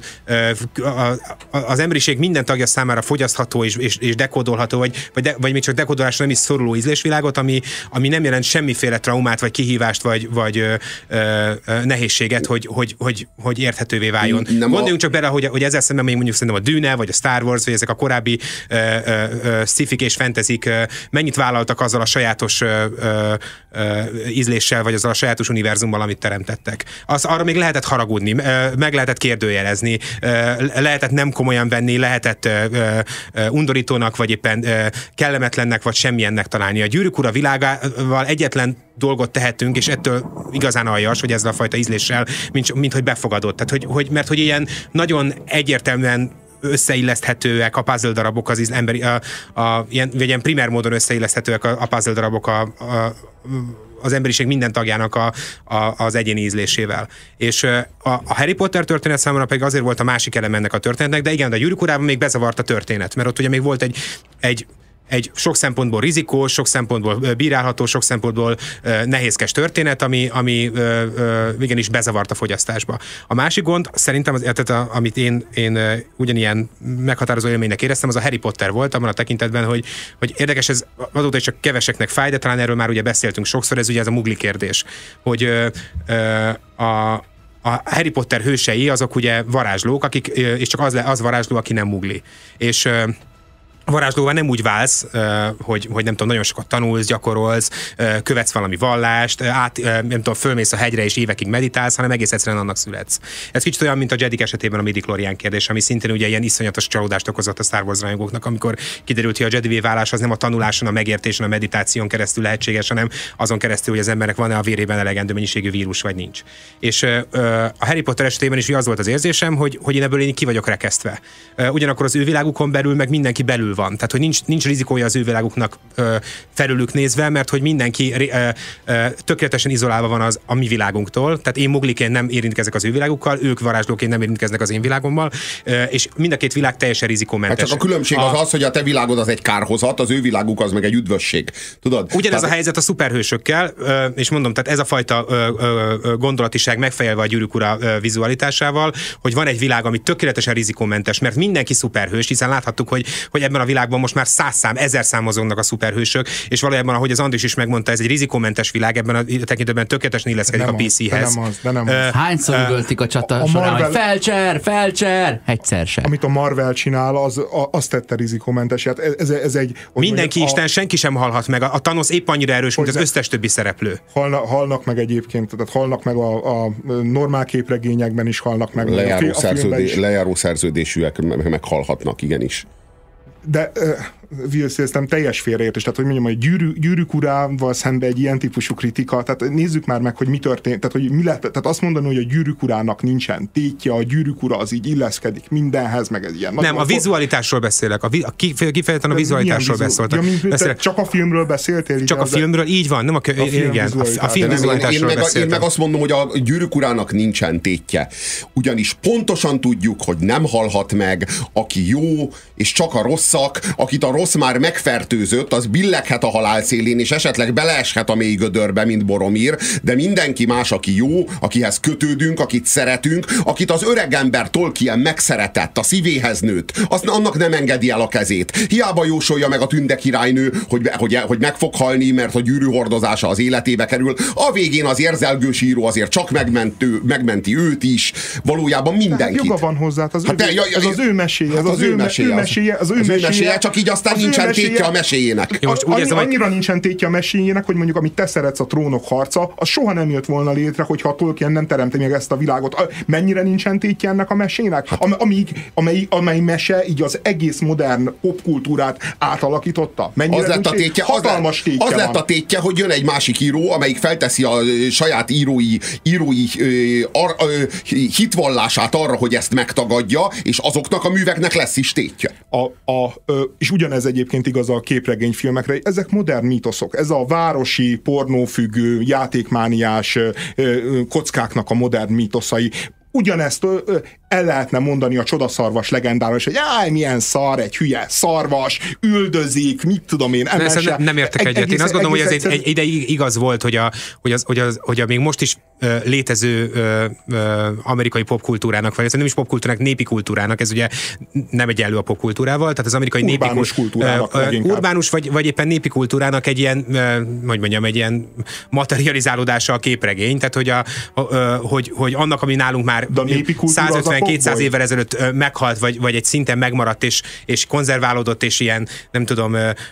az emberiség minden tagja számára fogyasztható és, és, és dekódolható, vagy, vagy, de, vagy még csak dekódolásra nem is szoruló ízlésvilágot, ami, ami nem jelent semmiféle traumát, vagy kihívást, vagy, vagy ö, ö, nehézséget, hogy, hogy, hogy, hogy érthetővé váljon. Nem Gondoljunk a... csak bele, hogy, hogy ezzel szemben még mondjuk szerintem a Dűne, vagy a Star Wars, vagy ezek a korábbi ö, ö, sci-fik és fantasyk ö, mennyit vállaltak azzal a sajátos ö, ö, ö, ízléssel, vagy azzal a sajátos univerzummal, amit teremtettek. Az, arra még lehetett haragudni, ö, meg lehetett kérdőjelezni, ö, lehetett nem komolyan venni, lehetett ö, ö, undorítónak, vagy éppen ö, kellemetlennek, vagy semmilyennek találni. A Gyűrűk ura világával egyetlen dolgot tehetünk, és ettől igazán aljas, hogy ezzel a fajta ízléssel, mint, mint hogy befogadott. Tehát, hogy, hogy, mert hogy ilyen nagyon egyértelműen összeilleszthetőek a puzzle darabok az emberi, a, a, ilyen, vagy ilyen primer módon összeilleszthetőek a, a puzzle darabok a, a, az emberiség minden tagjának a, a, az egyéni ízlésével. És a, a Harry Potter történet számomra pedig azért volt a másik elem ennek a történetnek, de igen, de a Gyűrűk urában még bezavart a történet, mert ott ugye még volt egy, egy egy sok szempontból rizikós, sok szempontból bírálható, sok szempontból uh, nehézkes történet, ami, ami uh, uh, igenis bezavart a fogyasztásba. A másik gond, szerintem, az, tehát a, amit én, én uh, ugyanilyen meghatározó élménynek éreztem, az a Harry Potter volt, abban a tekintetben, hogy, hogy érdekes, ez azóta is csak keveseknek fáj, de talán erről már ugye beszéltünk sokszor, ez ugye ez a mugli kérdés, hogy uh, uh, a a Harry Potter hősei azok ugye varázslók, akik, és csak az, az varázsló, aki nem mugli. És varázslóval nem úgy válsz, hogy, hogy nem tudom, nagyon sokat tanulsz, gyakorolsz, követsz valami vallást, át, nem tudom, fölmész a hegyre és évekig meditálsz, hanem egész egyszerűen annak születsz. Ez kicsit olyan, mint a Jedik esetében a midi-chlorian kérdés, ami szintén ugye ilyen iszonyatos csalódást okozott a Star Wars rajongóknak, amikor kiderült, hogy a Jedivé válás az nem a tanuláson, a megértésen, a meditáción keresztül lehetséges, hanem azon keresztül, hogy az embernek van-e a vérében elegendő mennyiségű vírus, vagy nincs. És a Harry Potter esetében is az volt az érzésem, hogy, hogy én ebből én ki vagyok rekesztve. Ugyanakkor az ő világukon belül meg mindenki belül van. Tehát, hogy nincs, nincs rizikója az ő világuknak ö, felülük nézve, mert hogy mindenki ö, ö, tökéletesen izolálva van az a mi világunktól. Tehát én mogliként nem érintkezek az ő világukkal, ők varázslóként nem érintkeznek az én világommal, ö, és mind a két világ teljesen rizikómentes. Hát csak a különbség az a... az, hogy a te világod az egy kárhozat, az ő világuk az meg egy üdvösség. Tudod? Ugyanez tehát... a helyzet a szuperhősökkel, és mondom, tehát ez a fajta gondolatiság megfejelve a Gyűrűk ura vizualitásával, hogy van egy világ, ami tökéletesen rizikómentes, mert mindenki szuperhős, hiszen láthattuk, hogy, hogy ebben a világban most már száz szám, ezer szám mozognak a szuperhősök, és valójában, ahogy az Andris is megmondta, ez egy rizikómentes világ, ebben a tekintetben tökéletesen illeszkedik a pé céhez. De nem az, de nem az. Hányszor üvöltik a csata a során, Marvel... hogy felcser, felcser, egyszer sem. Amit a Marvel csinál, az, az tette rizikómentes. Hát ez, ez egy... Mindenki a... Isten, senki sem halhat meg. A Thanos épp annyira erős, mint az összes többi szereplő. Halna, halnak meg egyébként, tehát halnak meg a, a normál képregényekben is halnak meg. Lejáró, a szerződé, is. lejáró szerződésűek meghalhatnak, igenis. De Vilszélztem teljes félreértés, tehát hogy mondjam, hogy gyűrű, Gyűrűk urával szemben egy ilyen típusú kritika, tehát nézzük már meg, hogy mi történt, tehát hogy mi lett, tehát azt mondani, hogy a Gyűrűk urának nincsen tétje, a Gyűrűk ura az így illeszkedik mindenhez, meg ez ilyen. Nem, a vizualitásról beszélek, a, vi, a kifejezetten a vizualitásról beszéltem. Ja, beszélek. Csak a filmről beszéltél? Csak a filmről, így van, nem a, a film igen, a film vizualitásról én, én, én, én meg azt mondom, hogy a Gyűrűk urának nincsen tétje. Ugyanis pontosan tudjuk, hogy nem halhat meg, aki jó, és csak a rosszak, akit a rossz már megfertőzött, az billeghet a halál szélén, és esetleg beleeshet a mély gödörbe, mint Boromir, de mindenki más, aki jó, akihez kötődünk, akit szeretünk, akit az öregember Tolkien megszeretett, a szívéhez nőtt, azt annak nem engedi el a kezét. Hiába jósolja meg a Tünde királynő, hogy, hogy, hogy meg fog halni, mert a gyűrű hordozása az életébe kerül. A végén az érzelgős író azért csak megmentő, megmenti őt is, valójában mindenkit. Joga van hozzá, az, hát ő, de, ja, ez az ő meséje, ez hát az, az ő meséje, meséje, az, az ő meséje, meséje, csak így aztán nincsen tétje a meséjének. Jó, most úgy Annyi, érzem, annyira hogy... nincsen tétje a meséjének, hogy mondjuk amit te szeretsz, a Trónok harca, az soha nem jött volna létre, hogyha a Tolkien nem teremti meg ezt a világot. Mennyire nincsen tétje ennek a mesének? Hát, amíg, amely, amely mese így az egész modern popkultúrát átalakította. Mennyire az lett a tétje, hatalmas tétje az van. lett a tétje, hogy jön egy másik író, amelyik felteszi a saját írói, írói ö, ar, ö, hitvallását arra, hogy ezt megtagadja, és azoknak a műveknek lesz is tétje. A, a, ö, és ugyanez egyébként igaz a képregényfilmekre, ezek modern mítoszok. Ez a városi, pornófüggő, játékmániás ö, ö, kockáknak a modern mítoszai. Ugyanezt ö, ö, el lehetne mondani a csodaszarvas legendáról, hogy jáj, milyen szar, egy hülye szarvas, üldözik, mit tudom én. Nem, nem, nem értek egy, egyet. Egész, én azt gondolom, hogy ez egyszer... egy ideig igaz volt, hogy a, hogy az, hogy az, hogy a még most is ö, létező ö, ö, amerikai popkultúrának, vagy nem is popkultúrának, népi kultúrának, ez ugye nem egyenlő a popkultúrával, tehát az amerikai urbánus népi kultúrának. Ö, ö, urbánus vagy, vagy éppen népi kultúrának egy ilyen, ö, hogy mondjam, egy ilyen materializálódása a képregény, tehát hogy, a, ö, hogy, hogy annak, ami nálunk már száz ötven-kétszáz évvel ezelőtt meghalt, vagy, vagy egy szinten megmaradt, és, és konzerválódott, és ilyen, nem tudom,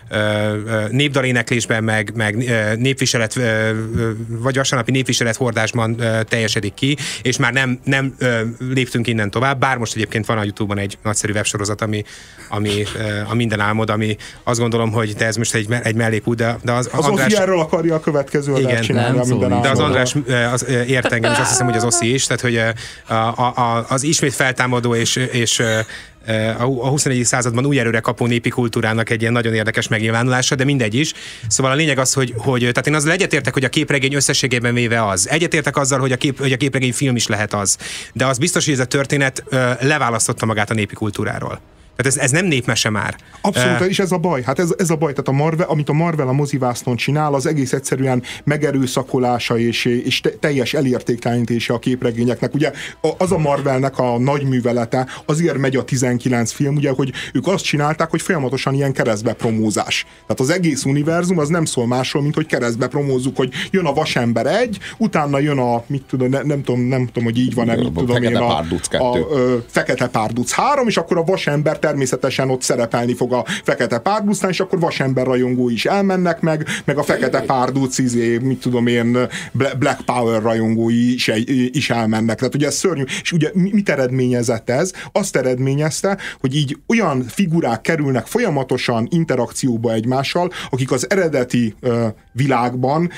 népdaléneklésben, meg, meg népviselet, vagy vasárnapi népviselet hordásban teljesedik ki, és már nem, nem léptünk innen tovább, bár most egyébként van a YouTube-on egy nagyszerű websorozat, ami, ami a Minden álmod, ami azt gondolom, hogy de ez most egy, egy mellékút, de, de az, az András... Oszi erről akarja a következő adást csinálni, a Minden álmod. De az András az, ért engem, és azt hiszem, hogy az Oszi is, tehát hogy a, a, a, az ismét feltámadó és, és a huszonegyedik században új erőre kapó népi kultúrának egy ilyen nagyon érdekes megnyilvánulása, de mindegy is. Szóval a lényeg az, hogy, hogy tehát én azzal egyetértek, hogy a képregény összességében véve az. Egyetértek azzal, hogy a, kép, hogy a képregény film is lehet az. De az biztos, hogy ez a történet leválasztotta magát a népi kultúráról. Tehát ez, ez nem népmese már. Abszolút, uh, és ez a baj. Hát ez, ez a baj. Tehát a Marvel, amit a Marvel a mozivásznon csinál, az egész egyszerűen megerőszakolása és, és te, teljes elértéktelenítése a képregényeknek. Ugye az a Marvelnek a nagy művelete, azért megy a tizenkilenc film, ugye, hogy ők azt csinálták, hogy folyamatosan ilyen keresztbe promózás. Tehát az egész univerzum az nem szól másról, mint hogy keresztbe promózzuk, hogy jön a Vasember egy, utána jön a, mit tudom, ne, nem tudom, nem tudom, hogy így van-e, mit tudom én, a, a, a, a Fekete Párduc három, és akkor a Vasember természetesen ott szerepelni fog a Fekete Párducnál, és akkor Vasember rajongó is elmennek meg, meg a Fekete Párduc, izé, mit tudom én, Black Power rajongói is, is elmennek. Tehát ugye ez szörnyű. És ugye mit eredményezett ez? Azt eredményezte, hogy így olyan figurák kerülnek folyamatosan interakcióba egymással, akik az eredeti uh, világban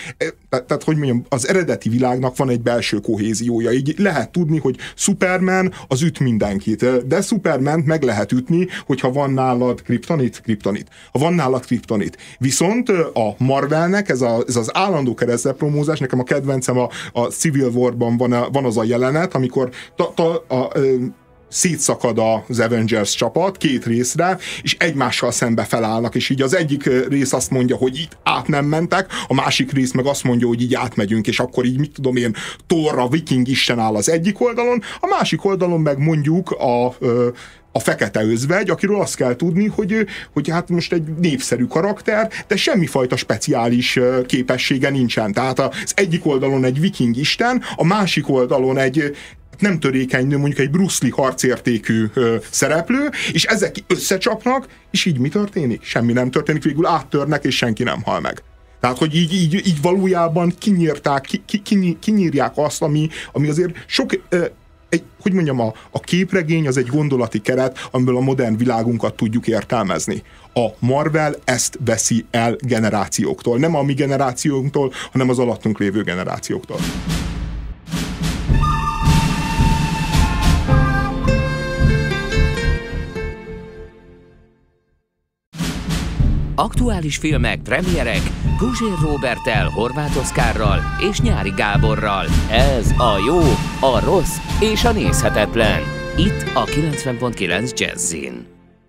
Tehát, tehát, hogy mondjam, az eredeti világnak van egy belső kohéziója. Így lehet tudni, hogy Superman az üt mindenkit, de Supermant meg lehet ütni, hogyha van nálad kriptonit, kriptonit. Ha van nálad kriptonit. Viszont a Marvelnek ez, a, ez az állandó keresztlepromózás, nekem a kedvencem a, a Civil War-ban van, a, van az a jelenet, amikor ta, ta, a, a, szétszakad az Avengers csapat két részre, és egymással szembe felállnak, és így az egyik rész azt mondja, hogy itt át nem mentek, a másik rész meg azt mondja, hogy így átmegyünk, és akkor így, mit tudom én, Thor, a viking isten áll az egyik oldalon, a másik oldalon meg mondjuk a, a fekete özvegy, akiről azt kell tudni, hogy, hogy hát most egy népszerű karakter, de semmifajta speciális képessége nincsen. Tehát az egyik oldalon egy viking isten, a másik oldalon egy nem törékeny nő, mondjuk egy Bruce Lee harcértékű ö, szereplő, és ezek összecsapnak, és így mi történik? Semmi nem történik, végül áttörnek, és senki nem hal meg. Tehát, hogy így, így, így valójában kinyírták, ki, ki, ki, kinyírják azt, ami, ami azért sok, ö, egy, hogy mondjam, a, a képregény az egy gondolati keret, amiből a modern világunkat tudjuk értelmezni. A Marvel ezt veszi el generációktól. Nem a mi generációnktól, hanem az alattunk lévő generációktól. Aktuális filmek, premierek, Puzsér Róberttel, Horváth Oszkárral és Nyári Gáborral. Ez a jó, a rossz és a nézhetetlen. Itt a kilencven pont kilenc Jazzin.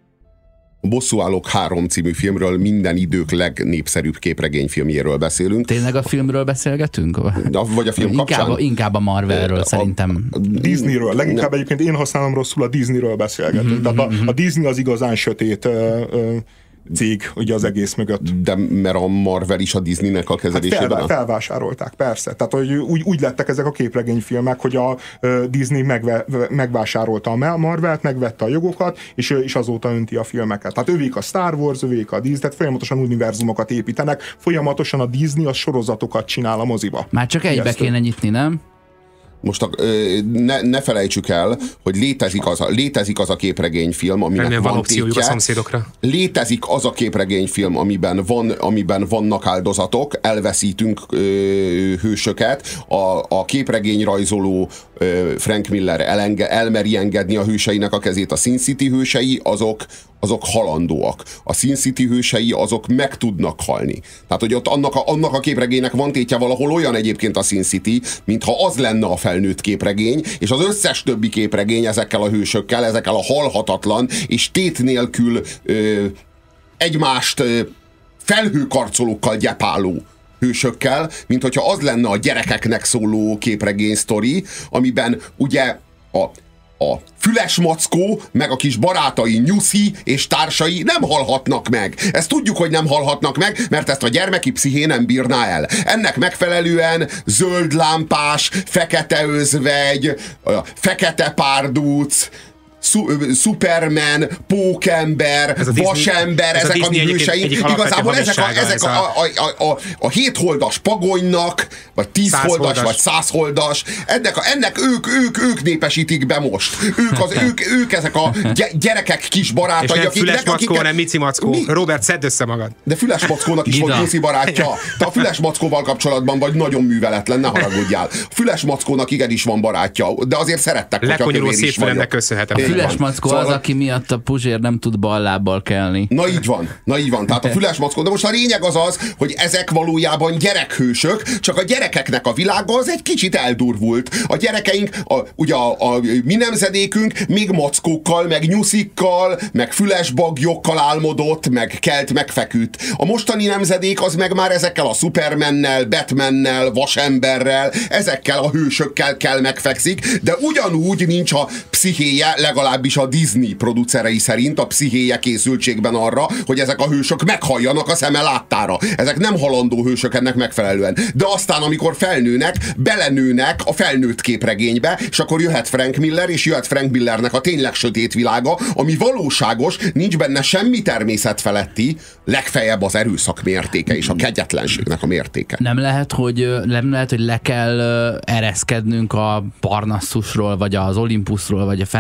A Bosszúállók három című filmről, minden idők legnépszerűbb képregényfilmjéről beszélünk. Tényleg a filmről beszélgetünk? De, vagy a film kapcsán? Inkább, inkább a Marvelről, a, szerintem. A Disneyről. Leginkább ne. Egyébként én használom rosszul, a Disneyről beszélgetünk. Mm-hmm. Tehát a, a Disney az igazán sötét ö, ö, cég, ugye az egész mögött. De mert a Marvel is a Disneynek a kezelésében? Hát fel, felvásárolták, persze. Tehát hogy úgy, úgy lettek ezek a képregényfilmek, hogy a uh, Disney megve, megvásárolta a Marvelt, megvette a jogokat, és, és azóta önti a filmeket. Tehát övék a Star Wars, övék a Disney, tehát folyamatosan univerzumokat építenek, folyamatosan a Disney az sorozatokat csinál a moziba. Már csak egybe kéne nyitni, nem? Most a, ne, ne felejtsük el, hogy létezik az a, létezik az a képregényfilm, aminek nem van, van opciójuk tétje. A szomszédokra. Létezik az a képregényfilm, amiben, van, amiben vannak áldozatok, elveszítünk ö, hősöket. A, a képregényrajzoló ö, Frank Miller elenge, elmeri engedni a hőseinek a kezét. A Sin City hősei azok, azok halandóak. A Sin City hősei azok meg tudnak halni. Tehát, hogy ott annak a, annak a képregénynek van tétje valahol olyan egyébként a Sin City, mintha az lenne a felnőtt képregény, és az összes többi képregény ezekkel a hősökkel, ezekkel a halhatatlan és tét nélkül ö, egymást ö, felhőkarcolókkal gyepáló hősökkel, mint hogyha az lenne a gyerekeknek szóló képregény sztori, amiben ugye a A füles mackó, meg a kis barátai Nyuszi és társai nem halhatnak meg. Ezt tudjuk, hogy nem halhatnak meg, mert ezt a gyermeki psziché nem bírná el. Ennek megfelelően zöld lámpás, fekete özvegy, fekete párduc, Superman, Pókember, Vasember, ez ezek a mi hőseink. Igazából ezek, a, ezek a, a, a, a, a hétholdas pagonynak, vagy tízholdas, vagy százholdas, ennek, a, ennek ők, ők, ők népesítik be most. Ők, az, ők, ők ezek a gyerekek kis barátai. És nem Füles Mackó, akiket, hanem Mici Mackó. Mi? Robert, szedd össze magad. De Füles Mackónak is volt Nyuszi barátja. Te a Füles Mackóval kapcsolatban vagy nagyon műveletlen, ne haragudjál. Füles Mackónak igenis van barátja, de azért szerettek, hogyha lekonyuló szép fülemnek köszönhetem. Füles Mackó szóval az, aki miatt a Puzsér nem tud bal lábbal kelni. Na így van, na így van. Tehát a Füles Mackó, de most a lényeg az az, hogy ezek valójában gyerekhősök, csak a gyerekeknek a világa az egy kicsit eldurvult. A gyerekeink, a, ugye a, a mi nemzedékünk még mackókkal, meg nyuszikkal, meg fülesbagyokkal álmodott, meg kelt, meg feküdt. A mostani nemzedék az meg már ezekkel a Supermannel, Batmannel, Vasemberrel, ezekkel a hősökkel kell megfekszik, de ugyanúgy nincs a pszichéje, legalábbis a Disney producerei szerint a pszichéje készültségben arra, hogy ezek a hősök meghalljanak a szeme láttára. Ezek nem halandó hősök ennek megfelelően. De aztán, amikor felnőnek, belenőnek a felnőtt képregénybe, és akkor jöhet Frank Miller, és jöhet Frank Millernek a tényleg sötét világa, ami valóságos, nincs benne semmi természetfeletti, legfeljebb az erőszak mértéke és a kegyetlenségnek a mértéke. Nem lehet, hogy, nem lehet, hogy le kell ereszkednünk a Parnasszusról, vagy az Olympusról, vagy a fene tudja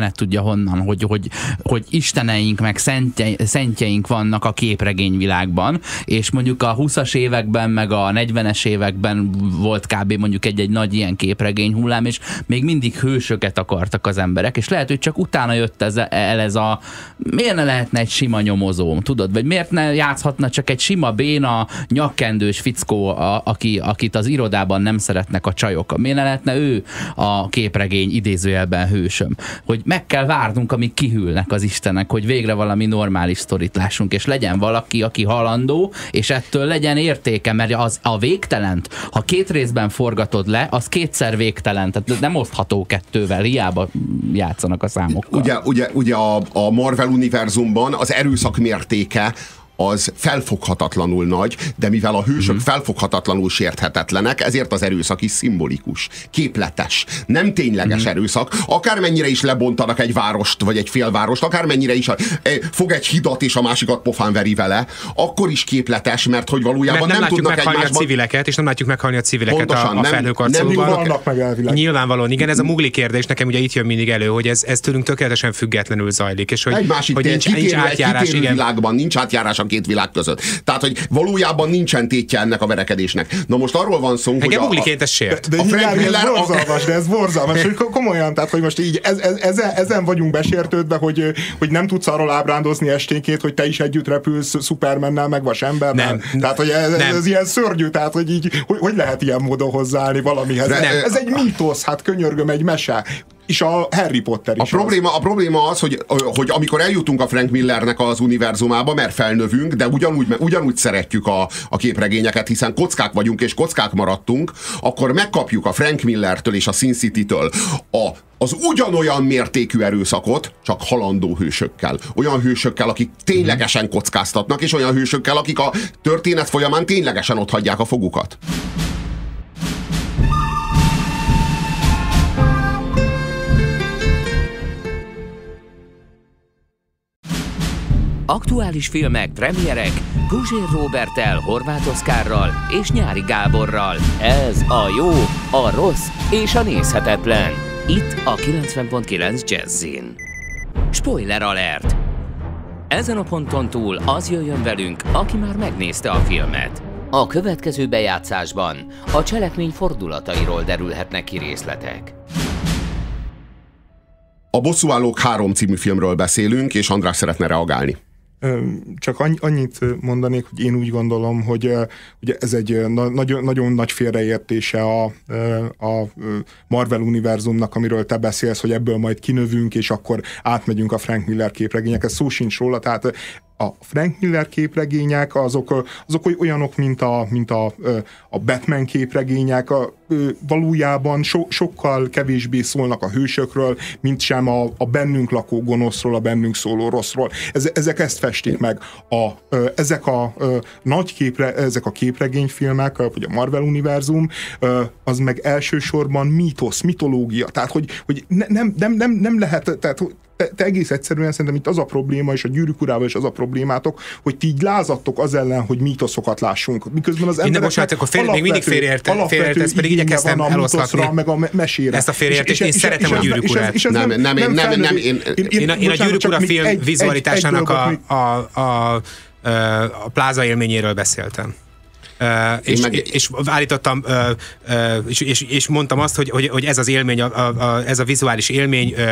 valahonnan, hogy, hogy, hogy isteneink meg szentje, szentjeink vannak a képregényvilágban, és mondjuk a húszas években, meg a negyvenes években volt kb. Mondjuk egy-egy nagy ilyen képregény hullám, és még mindig hősöket akartak az emberek, és lehet, hogy csak utána jött ez, el ez a miért ne lehetne egy sima nyomozó, tudod? Vagy miért ne játszhatna csak egy sima béna, nyakkendős fickó, a, aki, akit az irodában nem szeretnek a csajok? Miért ne lehetne ő a képregény idézőjelben hősöm? Hogy meg kell várnunk, amíg kihűlnek az istenek, hogy végre valami normális sztorit lássunk, és legyen valaki, aki halandó, és ettől legyen értéke, mert az a végtelent, ha két részben forgatod le, az kétszer végtelen, tehát nem osztható kettővel, hiába játszanak a számokkal. Ugye, ugye, ugye a, a Marvel univerzumban az erőszak mértéke az felfoghatatlanul nagy, de mivel a hősök mm. felfoghatatlanul sérthetetlenek, ezért az erőszak is szimbolikus, képletes, nem tényleges mm. erőszak. Akármennyire is lebontanak egy várost, vagy egy félvárost, akármennyire is a, fog egy hidat, és a másikat pofán veri vele, akkor is képletes, mert hogy valójában mert nem, nem tudnak meghalni egymásban... a civileket, és nem látjuk meghalni a civileket. Pontosan, a, a felhőkarcolóban. Nyilvánvalóan, igen, ez a mugli kérdés, nekem ugye itt jön mindig elő, hogy ez, ez tőlünk tökéletesen függetlenül zajlik, és hogy, egy másik hogy nincs, nincs átjárás, igen. világban, nincs átjárás a két világ között. Tehát, hogy valójában nincsen tétje ennek a verekedésnek. Na most arról van szó, engem hogy a... mugliként ez sért. De, de a Frank Miller... Ez borzalmas, de ez borzalmas, hogy komolyan, tehát, hogy most így ez, ez, ezen, ezen vagyunk besértődve, hogy, hogy nem tudsz arról ábrándozni esténként, hogy te is együtt repülsz Supermannel, meg Vasemberrel. Nem. Tehát, hogy ez, ez, ez ilyen szörnyű, tehát, hogy így, hogy, hogy lehet ilyen módon hozzáállni valamihez. Nem. Ez egy mítosz, hát könyörgöm, egy mese. És a Harry Potter is. A probléma, a probléma az, hogy, hogy amikor eljutunk a Frank Millernek az univerzumába, mert felnövünk, de ugyanúgy, ugyanúgy szeretjük a, a képregényeket, hiszen kockák vagyunk, és kockák maradtunk, akkor megkapjuk a Frank Millertől és a Sin City-től a, az ugyanolyan mértékű erőszakot, csak halandó hősökkel. Olyan hősökkel, akik ténylegesen kockáztatnak, és olyan hősökkel, akik a történet folyamán ténylegesen otthagyják a fogukat. Aktuális filmek, premierek, Puzsér Róberttel, Horváth Oszkárral és Nyári Gáborral. Ez a jó, a rossz és a nézhetetlen. Itt a kilencven pont kilenc Jazzin. Spoiler alert! Ezen a ponton túl az jöjjön velünk, aki már megnézte a filmet. A következő bejátszásban a cselekmény fordulatairól derülhetnek ki részletek. A Bosszúállók három című filmről beszélünk, és András szeretne reagálni. Csak annyit mondanék, hogy én úgy gondolom, hogy ugye ez egy nagyon, nagyon nagy félreértése a, a Marvel univerzumnak, amiről te beszélsz, hogy ebből majd kinövünk, és akkor átmegyünk a Frank Miller képregényekhez. Szó sincs róla, tehát a Frank Miller képregények azok, azok olyanok, mint a, mint a, a Batman képregények, a, valójában so, sokkal kevésbé szólnak a hősökről, mint sem a, a bennünk lakó gonoszról, a bennünk szóló rosszról. Ez, ezek ezt festik meg. A, ezek a nagy képre, ezek a képregényfilmek, vagy a Marvel univerzum, az meg elsősorban mítosz, mitológia. Tehát, hogy, hogy ne, nem, nem, nem, nem lehet, tehát Te, te egész egyszerűen szerintem itt az a probléma, és a Gyűrűk urával is az a problémátok, hogy ti így lázadtok az ellen, hogy mítoszokat lássunk. Miközben az embereknek bocsánat, akkor fél, még mindig félreértesz, pedig igyekeztem eloszlatni meg a mesére. Ezt a félreértést, én szeretem a Gyűrűk urát. Nem, nem, nem, nem, nem, én, én, én a Gyűrűk ura film egy, vizualitásának a, a, a, a pláza élményéről beszéltem. Uh, és, meg... és állítottam, uh, uh, és, és, és mondtam azt, hogy, hogy, hogy ez az élmény, a, a, ez a vizuális élmény uh,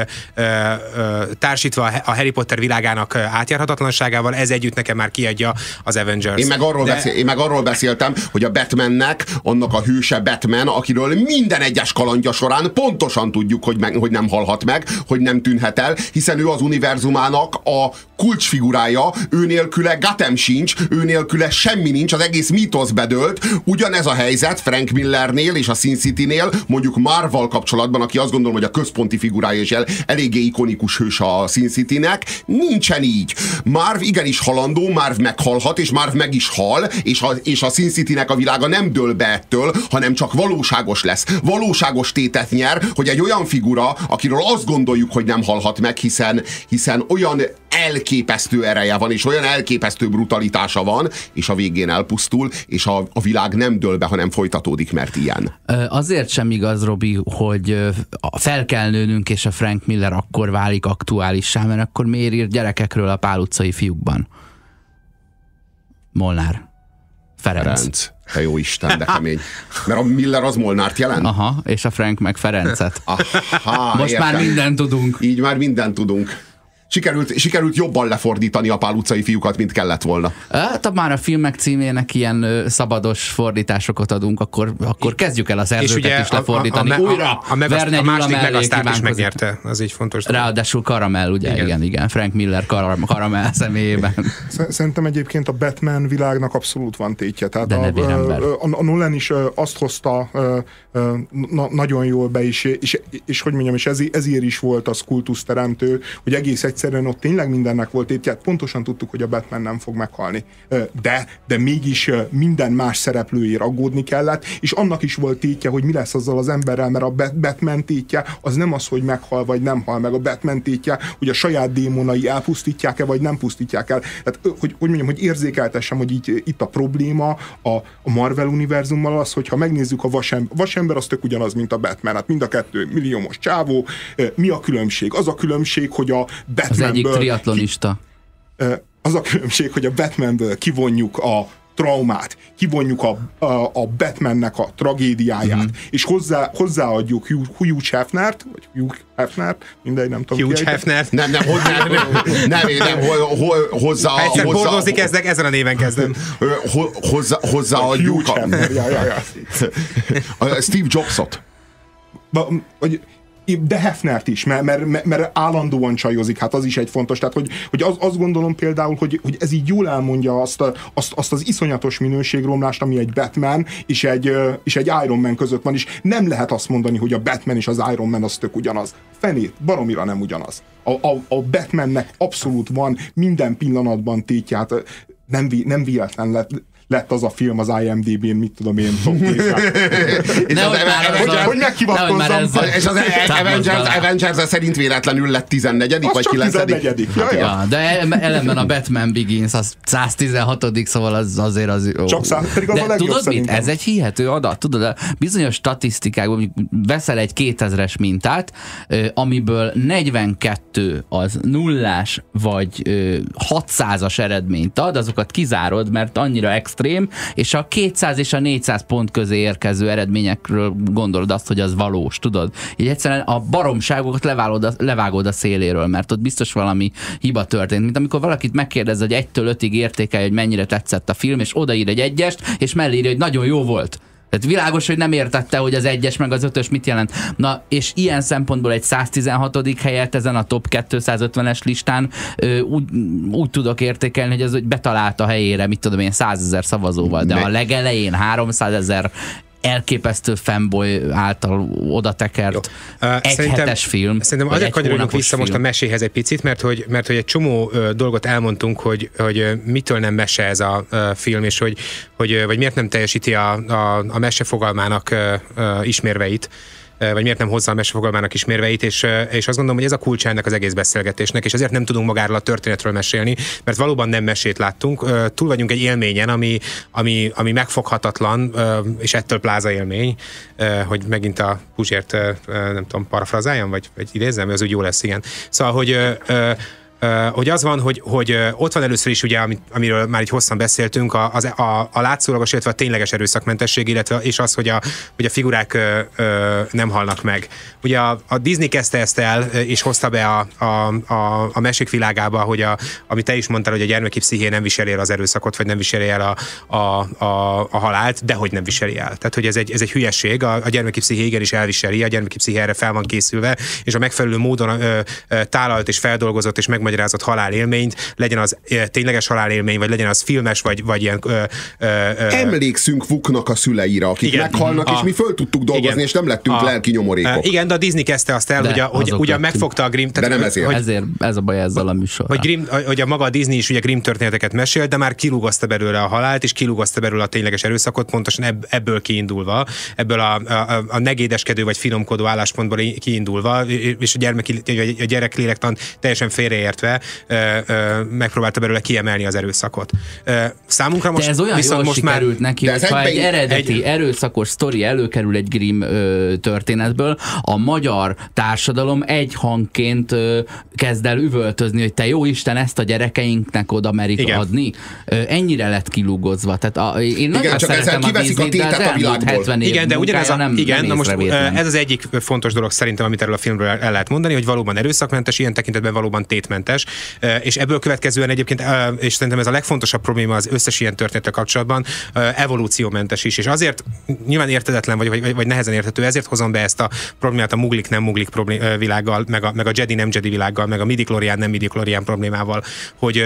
uh, társítva a Harry Potter világának átjárhatatlanságával, ez együtt nekem már kiadja az Avengers. Én meg arról, De... beszél, én meg arról beszéltem, hogy a Batmannek, annak a hőse Batman, akiről minden egyes kalandja során pontosan tudjuk, hogy, meg, hogy nem halhat meg, hogy nem tűnhet el, hiszen ő az univerzumának a kulcsfigurája, ő nélküle Gotham sincs, ő nélküle semmi nincs, az egész mítosz bedőlt. Ugyanez a helyzet Frank Millernél és a Sin Citynél, mondjuk Marvel kapcsolatban, aki azt gondolom, hogy a központi figurája és el, eléggé ikonikus hős a Sin Citynek, nincsen így. Marv igenis halandó, Marv meghalhat, és Marv meg is hal, és a, és a Sin Citynek a világa nem dől be ettől, hanem csak valóságos lesz. Valóságos tétet nyer, hogy egy olyan figura, akiről azt gondoljuk, hogy nem halhat meg, hiszen, hiszen olyan elképesztő ereje van, és olyan elképesztő brutalitása van, és a végén elpusztul, és a, a világ nem dől be, hanem folytatódik, mert ilyen. Azért sem igaz, Robi, hogy fel kell nőnünk, és a Frank Miller akkor válik aktuálissá, mert akkor miért ír gyerekekről a Pál utcai fiúkban? Molnár. Ferenc. Ferenc. Te jó Isten, de kemény. Mert a Miller az Molnárt jelent? Aha, és a Frank meg Ferencet. Aha, most értem. már mindent tudunk. Így már mindent tudunk. Sikerült, sikerült jobban lefordítani a Pál utcai fiúkat, mint kellett volna. Hát, már a filmek címének ilyen ö, szabados fordításokat adunk, akkor, akkor kezdjük el a szerzőket is lefordítani. A, a, a, újra! A, a, a, Verne a második mellé megasztárt is kívánkozik. megnyerte, az így fontos. Ráadásul Karamell, ugye? Igen, igen. igen. Frank Miller Karam, Karamell személyében. Szerintem egyébként a Batman világnak abszolút van tétje. Tehát De a, a, a, a Nolan is azt hozta na, nagyon jól be is, és, és hogy mondjam, és ezért, ezért is volt az kultuszteremtő, hogy egész egyszerűen ott tényleg mindennek volt tétje. Pontosan tudtuk, hogy a Batman nem fog meghalni. De, de mégis minden más szereplőért aggódni kellett, és annak is volt tétje, hogy mi lesz azzal az emberrel, mert a Batman tétje az nem az, hogy meghal, vagy nem hal meg. A Batman tétje, hogy a saját démonai elpusztítják-e, vagy nem pusztítják el. Tehát, hogy, hogy mondjam, hogy érzékeltessem, hogy így, itt a probléma a, a Marvel univerzummal az, hogyha megnézzük a vasember, vasember az tök ugyanaz, mint a Batman. Hát mind a kettő milliómos csávó. Mi a különbség? Az a különbség, hogy a Batmanből... Az egyik triatlonista. Az a különbség, hogy a Batmanből kivonjuk a traumát, kivonjuk a, a, a Batmannek a tragédiáját, mm-hmm. és hozzá, hozzáadjuk Hugh Hefnert, vagy Hugh Hefnert, mindegy, nem tudom. Hugh Hefnert? Nem, nem, nem, nem, nem, nem hozzá... Ha egyszer bordozni kezdek, ezen a néven kezdem. Hozzá, hozzáadjuk a... Hefner, ja, ja, ja. a Steve Jobsot. Vagy... De Hefnert is, mert, mert, mert állandóan csajozik, hát az is egy fontos. Tehát, hogy, hogy az, azt gondolom például, hogy, hogy ez így jól elmondja azt, azt, azt az iszonyatos minőségromlást, ami egy Batman és egy, és egy Iron Man között van, és nem lehet azt mondani, hogy a Batman és az Iron Man az tök ugyanaz. Fenét, baromira nem ugyanaz. A, a, a Batmannek abszolút van minden pillanatban tétját, nem, nem véletlen lett, lett az a film az I M D B-n, mit tudom én, top hogy meghivatkozzam. És az Avengers szerint véletlenül lett tizennegyedik vagy kilencedik. De ellenben a Batman Begins az száztizenhatodik szóval az azért az... Csak száz, pedig az a legjobb tudod szerintem. mit? Ez egy hihető adat. Tudod, a bizonyos statisztikákban veszel egy kétezres mintát, amiből negyvenkettő az nullás vagy hatszázas eredményt ad, azokat kizárod, mert annyira extrém, és a kétszáz és a négyszáz pont közé érkező eredményekről gondolod azt, hogy az valós, tudod? Így egyszerűen a baromságokat levágod a, levágod a széléről, mert ott biztos valami hiba történt. Mint amikor valakit megkérdez, hogy egytől ötig értékelje, hogy mennyire tetszett a film, és odaír egy egyest, és mellé írja, hogy nagyon jó volt. Tehát világos, hogy nem értette, hogy az egyes meg az ötös mit jelent. Na, és ilyen szempontból egy száztizenhatodik helyet ezen a top kétszázötvenes listán ö, úgy, úgy tudok értékelni, hogy ez hogy betalált a helyére, mit tudom én, százezer szavazóval, de a legelején háromszázezer elképesztő fanboy által odatekert uh, egyhetes film. Szerintem azért kanyarodjunk vissza film. Most a meséhez egy picit, mert hogy, mert hogy egy csomó uh, dolgot elmondtunk, hogy, hogy uh, mitől nem mese ez a uh, film, és hogy, hogy uh, vagy miért nem teljesíti a, a, a mese fogalmának uh, uh, ismérveit, vagy miért nem hozza a mesefogalmának ismérveit, és, és azt gondolom, hogy ez a kulcsa ennek az egész beszélgetésnek, és azért nem tudunk magáról a történetről mesélni, mert valóban nem mesét láttunk, túl vagyunk egy élményen, ami, ami, ami megfoghatatlan, és ettől pláza élmény, hogy megint a Puzsért, nem tudom, parafrazáljam, vagy, vagy idézzem, az úgy jó lesz, igen. Szóval, hogy Uh, hogy az van, hogy, hogy uh, ott van először is, ugye, amit, amiről már így hosszan beszéltünk, a, a, a, a látszólagos, illetve a tényleges erőszakmentesség, illetve és az, hogy a, hogy a figurák uh, uh, nem halnak meg. Ugye a, a Disney kezdte ezt el, és hozta be a, a, a, a mesék világába, hogy a, amit te is mondtál, hogy a gyermeki psziché nem viseli el az erőszakot, vagy nem viseli el a, a, a, a halált, de hogy nem viseli el. Tehát, hogy ez egy, ez egy hülyeség, a, a gyermeki psziché igenis elviseli, a gyermeki psziché erre fel van készülve, és a megfelelő módon uh, uh, tálalt és feldolgozott és megmagyarázott halálélményt, legyen az e, tényleges halálélmény, vagy legyen az filmes, vagy, vagy ilyen... Ö, ö, ö, Emlékszünk Vuknak a szüleire, akik igen, meghalnak, a, és mi föl tudtuk dolgozni, igen, és nem lettünk a, lelki nyomorékok. Igen, de a Disney kezdte azt el, de hogy, a, hogy ugyan megfogta a Grimm... De nem ezért. Hogy, ezért. Ez a baj ezzel a műsorral. Hogy, Grimm, hogy a maga a Disney is ugye Grimm történeteket mesél, de már kilúgozta belőle a halált, és kilúgozta belőle a tényleges erőszakot, pontosan ebb, ebből kiindulva, ebből a, a, a negédeskedő vagy finomkodó álláspontból kiindulva, és a, gyermeki, a gyereklélektan teljesen félreértve sértve ö, ö, megpróbálta belőle kiemelni az erőszakot. Ö, számunkra most... De ez olyan jól most sikerült már, neki, hogy ha egy eredeti egy... erőszakos sztori előkerül egy Grimm ö, történetből, a magyar társadalom egy hangként ö, kezd el üvöltözni, hogy te jó Isten, ezt a gyerekeinknek oda merik igen. adni. Ö, ennyire lett kilugozva. Tehát a, én igen, nagyon szeretem a Disney-t, de az elmúlt hetven év igen, de ugyanez a, nem, igen, nem na most ez az egyik fontos dolog szerintem, amit erről a filmről el lehet mondani, hogy valóban erőszakmentes, ilyen tekintetben valóban tétmentes, és ebből következően egyébként, és szerintem ez a legfontosabb probléma az összes ilyen történettel kapcsolatban, evolúciómentes is, és azért nyilván értedetlen vagy, vagy, vagy nehezen érthető, ezért hozom be ezt a problémát a muglik nem muglik problém, világgal, meg a, meg a Jedi nem Jedi világgal, meg a midichlorian nem midichlorian problémával, hogy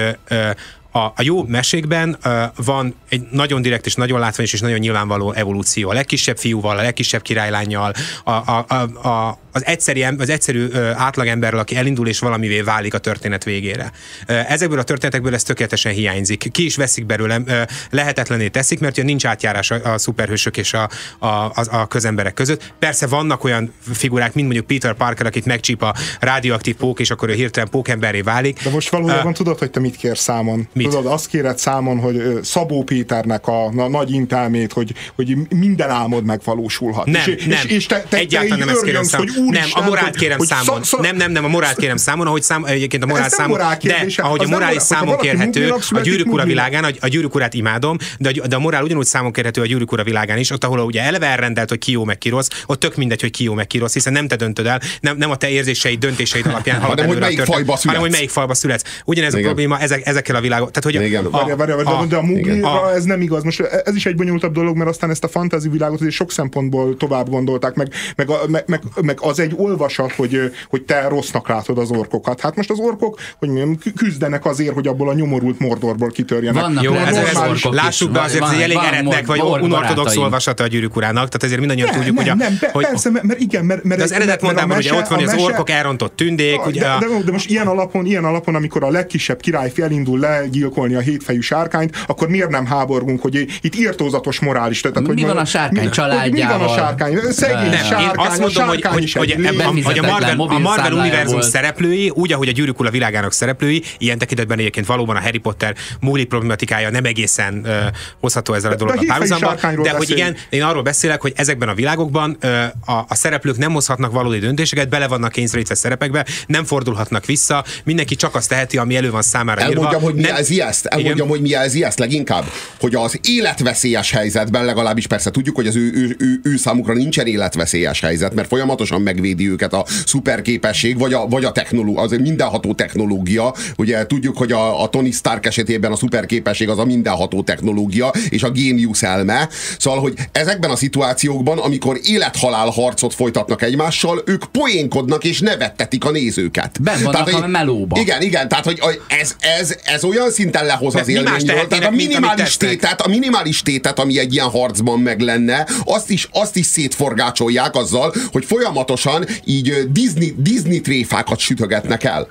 A, a jó mesékben uh, van egy nagyon direkt és nagyon látványos és nagyon nyilvánvaló evolúció. A legkisebb fiúval, a legkisebb királylánnyal, a, a, a, a, az egyszerű, az egyszerű uh, átlagemberrel, aki elindul és valamivé válik a történet végére. Uh, ezekből a történetekből ez tökéletesen hiányzik. Ki is veszik belőle, uh, lehetetlené teszik, mert ugye nincs átjárás a, a szuperhősök és a, a, a, a közemberek között. Persze vannak olyan figurák, mint mondjuk Peter Parker, akit megcsíp a rádióaktív pók, és akkor ő hirtelen pókemberré válik. De most valójában uh, tudod, hogy te mit kérsz számon? Mit? Tudod, azt kéred számon, hogy Szabó Péternek a, a nagy intelmét, hogy, hogy minden álmod megvalósulhat. Nem, és, nem. És, és te, te, egyáltalán te nem ezt kérem számon. Nem, a morált kérem hogy, számon. Hogy szó, nem, nem, nem, a morált kérem számon, ahogy szám, egyébként a morál számon. De ahogy a morális számon kérhető a Gyűrűk ura világán, a Gyűrűk urát imádom, de a, de a morál ugyanúgy számon kérhető a Gyűrűk ura világán is, ott, ahol ugye eleve elrendelt, hogy ki jó meg ki rossz, ott tök mindegy, hogy ki jó meg ki rossz, hiszen nem te döntöd el, nem, nem a te érzéseid, döntéseid alapján halad előre a történet, hanem hogy melyik falba születsz. Ugyanez a probléma ezek, ezekkel a világok. Tehát, hogy a, várja, várja, a, de a Muglira ez nem igaz. Most ez is egy bonyolultabb dolog, mert aztán ezt a fantasy világot sok szempontból tovább gondolták, meg, meg, a, meg, meg, meg az egy olvasat, hogy, hogy te rossznak látod az orkokat. Hát most az orkok, hogy mondjam, küzdenek azért, hogy abból a nyomorult Mordorból kitörjenek. Vannak jó, ez, ez, ez lássuk be azért, hogy elég eretnek, vagy unortodox olvasata a Gyűrűk urának, tehát ezért mindannyian nem, tudjuk, nem, hogy a... Nem, hogy, persze, mert igen, mert... mert de az eredet mondában, ugye ott van az orkok elrontott tündék, ugye... De, de, de most ilyen alapon, ilyen alapon, amikor a legkisebb királyfi elindul legyilkolni a hétfejű sárkányt, akkor miért nem háborgunk, hogy itt írtózatos morális. Tehát, mi hogy van a sárkány mi, családjával? Mi van a sárkány? Szegény nem, sárkány, én azt mondom, hogy, hogy, hogy, a, hogy a Marvel, a Marvel univerzum volt. Szereplői, úgy, ahogy a Gyűrűk ura világának szereplői, ilyen tekintetben egyébként valóban a Harry Potter múli problematikája nem egészen uh, hozható ezzel a dologgal párhuzamba, de hogy igen, én arról beszélek, hogy ezekben a világokban uh, a, a szereplők nem hozhatnak valódi döntéseket, bele vannak kényszerítve szerepekbe, nem fordulhatnak vissza, mindenki csak azt teheti, ami elő van számára írva. Elmondjam, hogy mi jelzi ezt, elmondjam, hogy mi jelzi ezt leginkább, hogy az életveszélyes helyzetben legalábbis persze tudjuk, hogy az ő, ő, ő, ő számukra nincsen életveszélyes helyzet, mert folyamatosan megvédi őket a szuperképesség, vagy a, vagy a technológia, az mindenható technológia. Ugye tudjuk, hogy a, a Tony Stark esetében a szuperképesség az a mindenható technológia, és a géniusz elme. Szóval, hogy ezekben a szituációkban, amikor élet-halál harcot folytatnak egymással, ők poénkodnak és nevettetik a nézőket. Ben vannak tehát, a melóba. Igen, igen, tehát, hogy ez, ez, ez olyan szinten lehoz az élményről. Tehát a minimális tétet, a minimális tétet, ami egy ilyen harcban meg lenne, azt is, azt is szétforgácsolják azzal, hogy folyamatosan így Disney, Disney tréfákat sütögetnek el.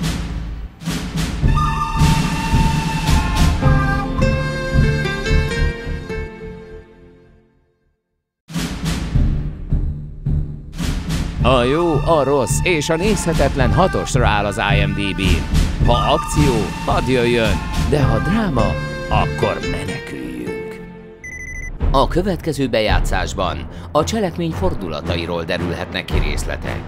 A jó, a rossz és a nézhetetlen hatosra áll az IMDb-n. Ha akció, hadd jöjjön, de ha dráma, akkor meneküljünk. A következő bejátszásban a cselekmény fordulatairól derülhetnek ki részletek.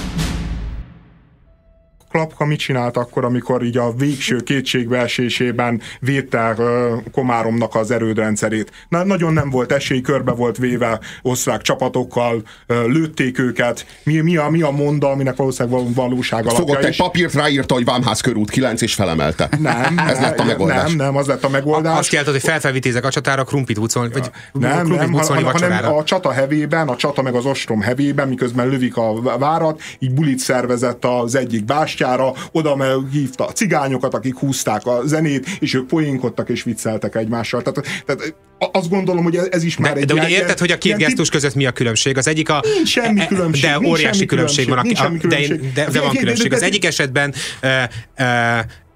Klapka mit csinált akkor, amikor így a végső kétségbeesésében védte uh, Komáromnak az erődrendszerét? Na, nagyon nem volt esély, körbe volt véve osztrák csapatokkal, uh, lőtték őket. Mi, mi, a, mi a monda, aminek valószínűleg valóság alapja fogott egy papírt, ráírta, hogy Vámház körút kilenc, és felemelte. Nem, ez lett a megoldás. Nem, nem, az lett a megoldás. Azt jelentett, hogy felfelvitézek a csatára, krumpit húzolni, vagy nem, krumpit nem, húzolni hanem a csata hevében, a csata meg az ostrom hevében, miközben lövik a várat, így bulit szervezett az egyik bástyára, oda hívta a cigányokat, akik húzták a zenét, és ők poénkodtak és vicceltek egymással. Tehát, tehát azt gondolom, hogy ez is már de, egy de ugye ilyen, érted, hogy a két gesztus között mi a különbség? Az egyik a... Nincs semmi különbség. De nincs óriási semmi különbség, különbség van. A, de, de, de van különbség. Az egyik esetben uh, uh,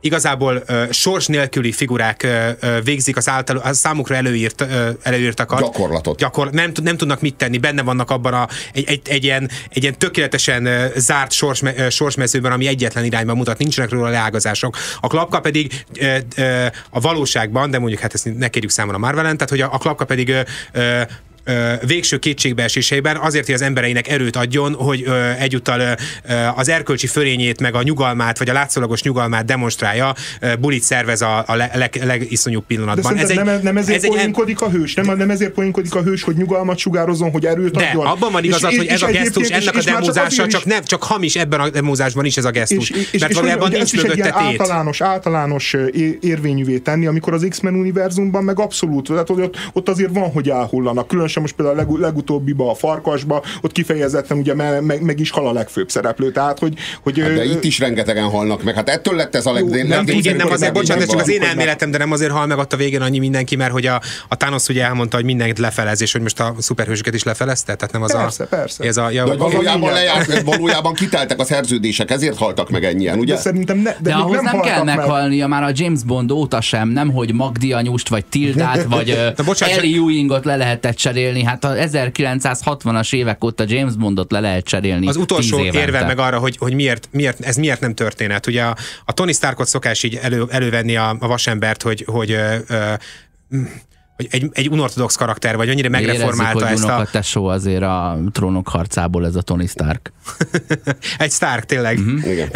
igazából uh, sors nélküli figurák uh, végzik az által az számukra előírt, uh, előírtakat. Gyakorlatot. Gyakor, nem, nem tudnak mit tenni, benne vannak abban a, egy, egy, egy, ilyen, egy ilyen tökéletesen uh, zárt sorsme, uh, sorsmezőben, ami egyetlen irányba mutat, nincsenek róla leágazások. A Klapka pedig uh, uh, a valóságban, de mondjuk hát ezt ne kérjük számon a Marvelen, tehát hogy a, a Klapka pedig uh, uh, Ö, végső kétségbeeséseiben azért, hogy az embereinek erőt adjon, hogy ö, egyúttal ö, az erkölcsi fölényét, meg a nyugalmát, vagy a látszólagos nyugalmát demonstrálja, ö, bulit szervez a, a leg, legiszonyúbb pillanatban. De ez nem, egy, nem ezért ez poénkodik egy... a hős, nem, nem ezért poénkodik a hős, hogy nyugalmat sugározon, hogy erőt de, adjon. De abban van igazad, hogy ez a gesztus, és, ennek és, a demózása, csak, nem, csak hamis ebben a demózásban is ez a gesztus. És, és, mert és valójában nincs mögötte tét. Általános, általános érvényűvé tenni, amikor az X-Men univerzumban meg abszolút, tehát ott, ott azért van, hogy elhullanak. Különösen most például a leg, legutóbbiba, a Farkasba, ott kifejezetten ugye me, meg, meg is hal a legfőbb szereplő. Tehát, hogy, hogy hát de itt is rengetegen halnak meg. Hát ettől lett ez a legdén. Nem, igen, nem azért, bocsánat, csak az én elméletem, de nem azért hal meg ott a végén annyi mindenki, mert hogy a, a Thanos ugye elmondta, hogy mindenkit lefelez, és hogy most a szuperhősöket is lefelezte, tehát nem az persze, a... Persze, ez a ja, de valójában, lejárt, valójában kiteltek a szerződések, ezért haltak meg ennyien, ugye? De szerintem ne, de, de ahhoz nem, nem kell meghalnia már a James Bond óta sem, nem, hogy Magdi anyust, vagy Tildát, vagy Ellie Ewingot le lehetett cserélni. Hát az ezerkilencszázhatvanas évek óta James Bondot le lehet cserélni. Az utolsó érve meg arra, hogy, hogy miért, miért, ez miért nem történet. Ugye a, a Tony Starkot szokás így elő, elővenni a, a vasembert, hogy, hogy ö, ö, egy, egy unortodox karakter, vagy annyira megreformálta érezzük, ezt a... Érezzük, tesó azért a Trónok harcából ez a Tony Stark. Egy Stark, tényleg. Uh-huh. Igen.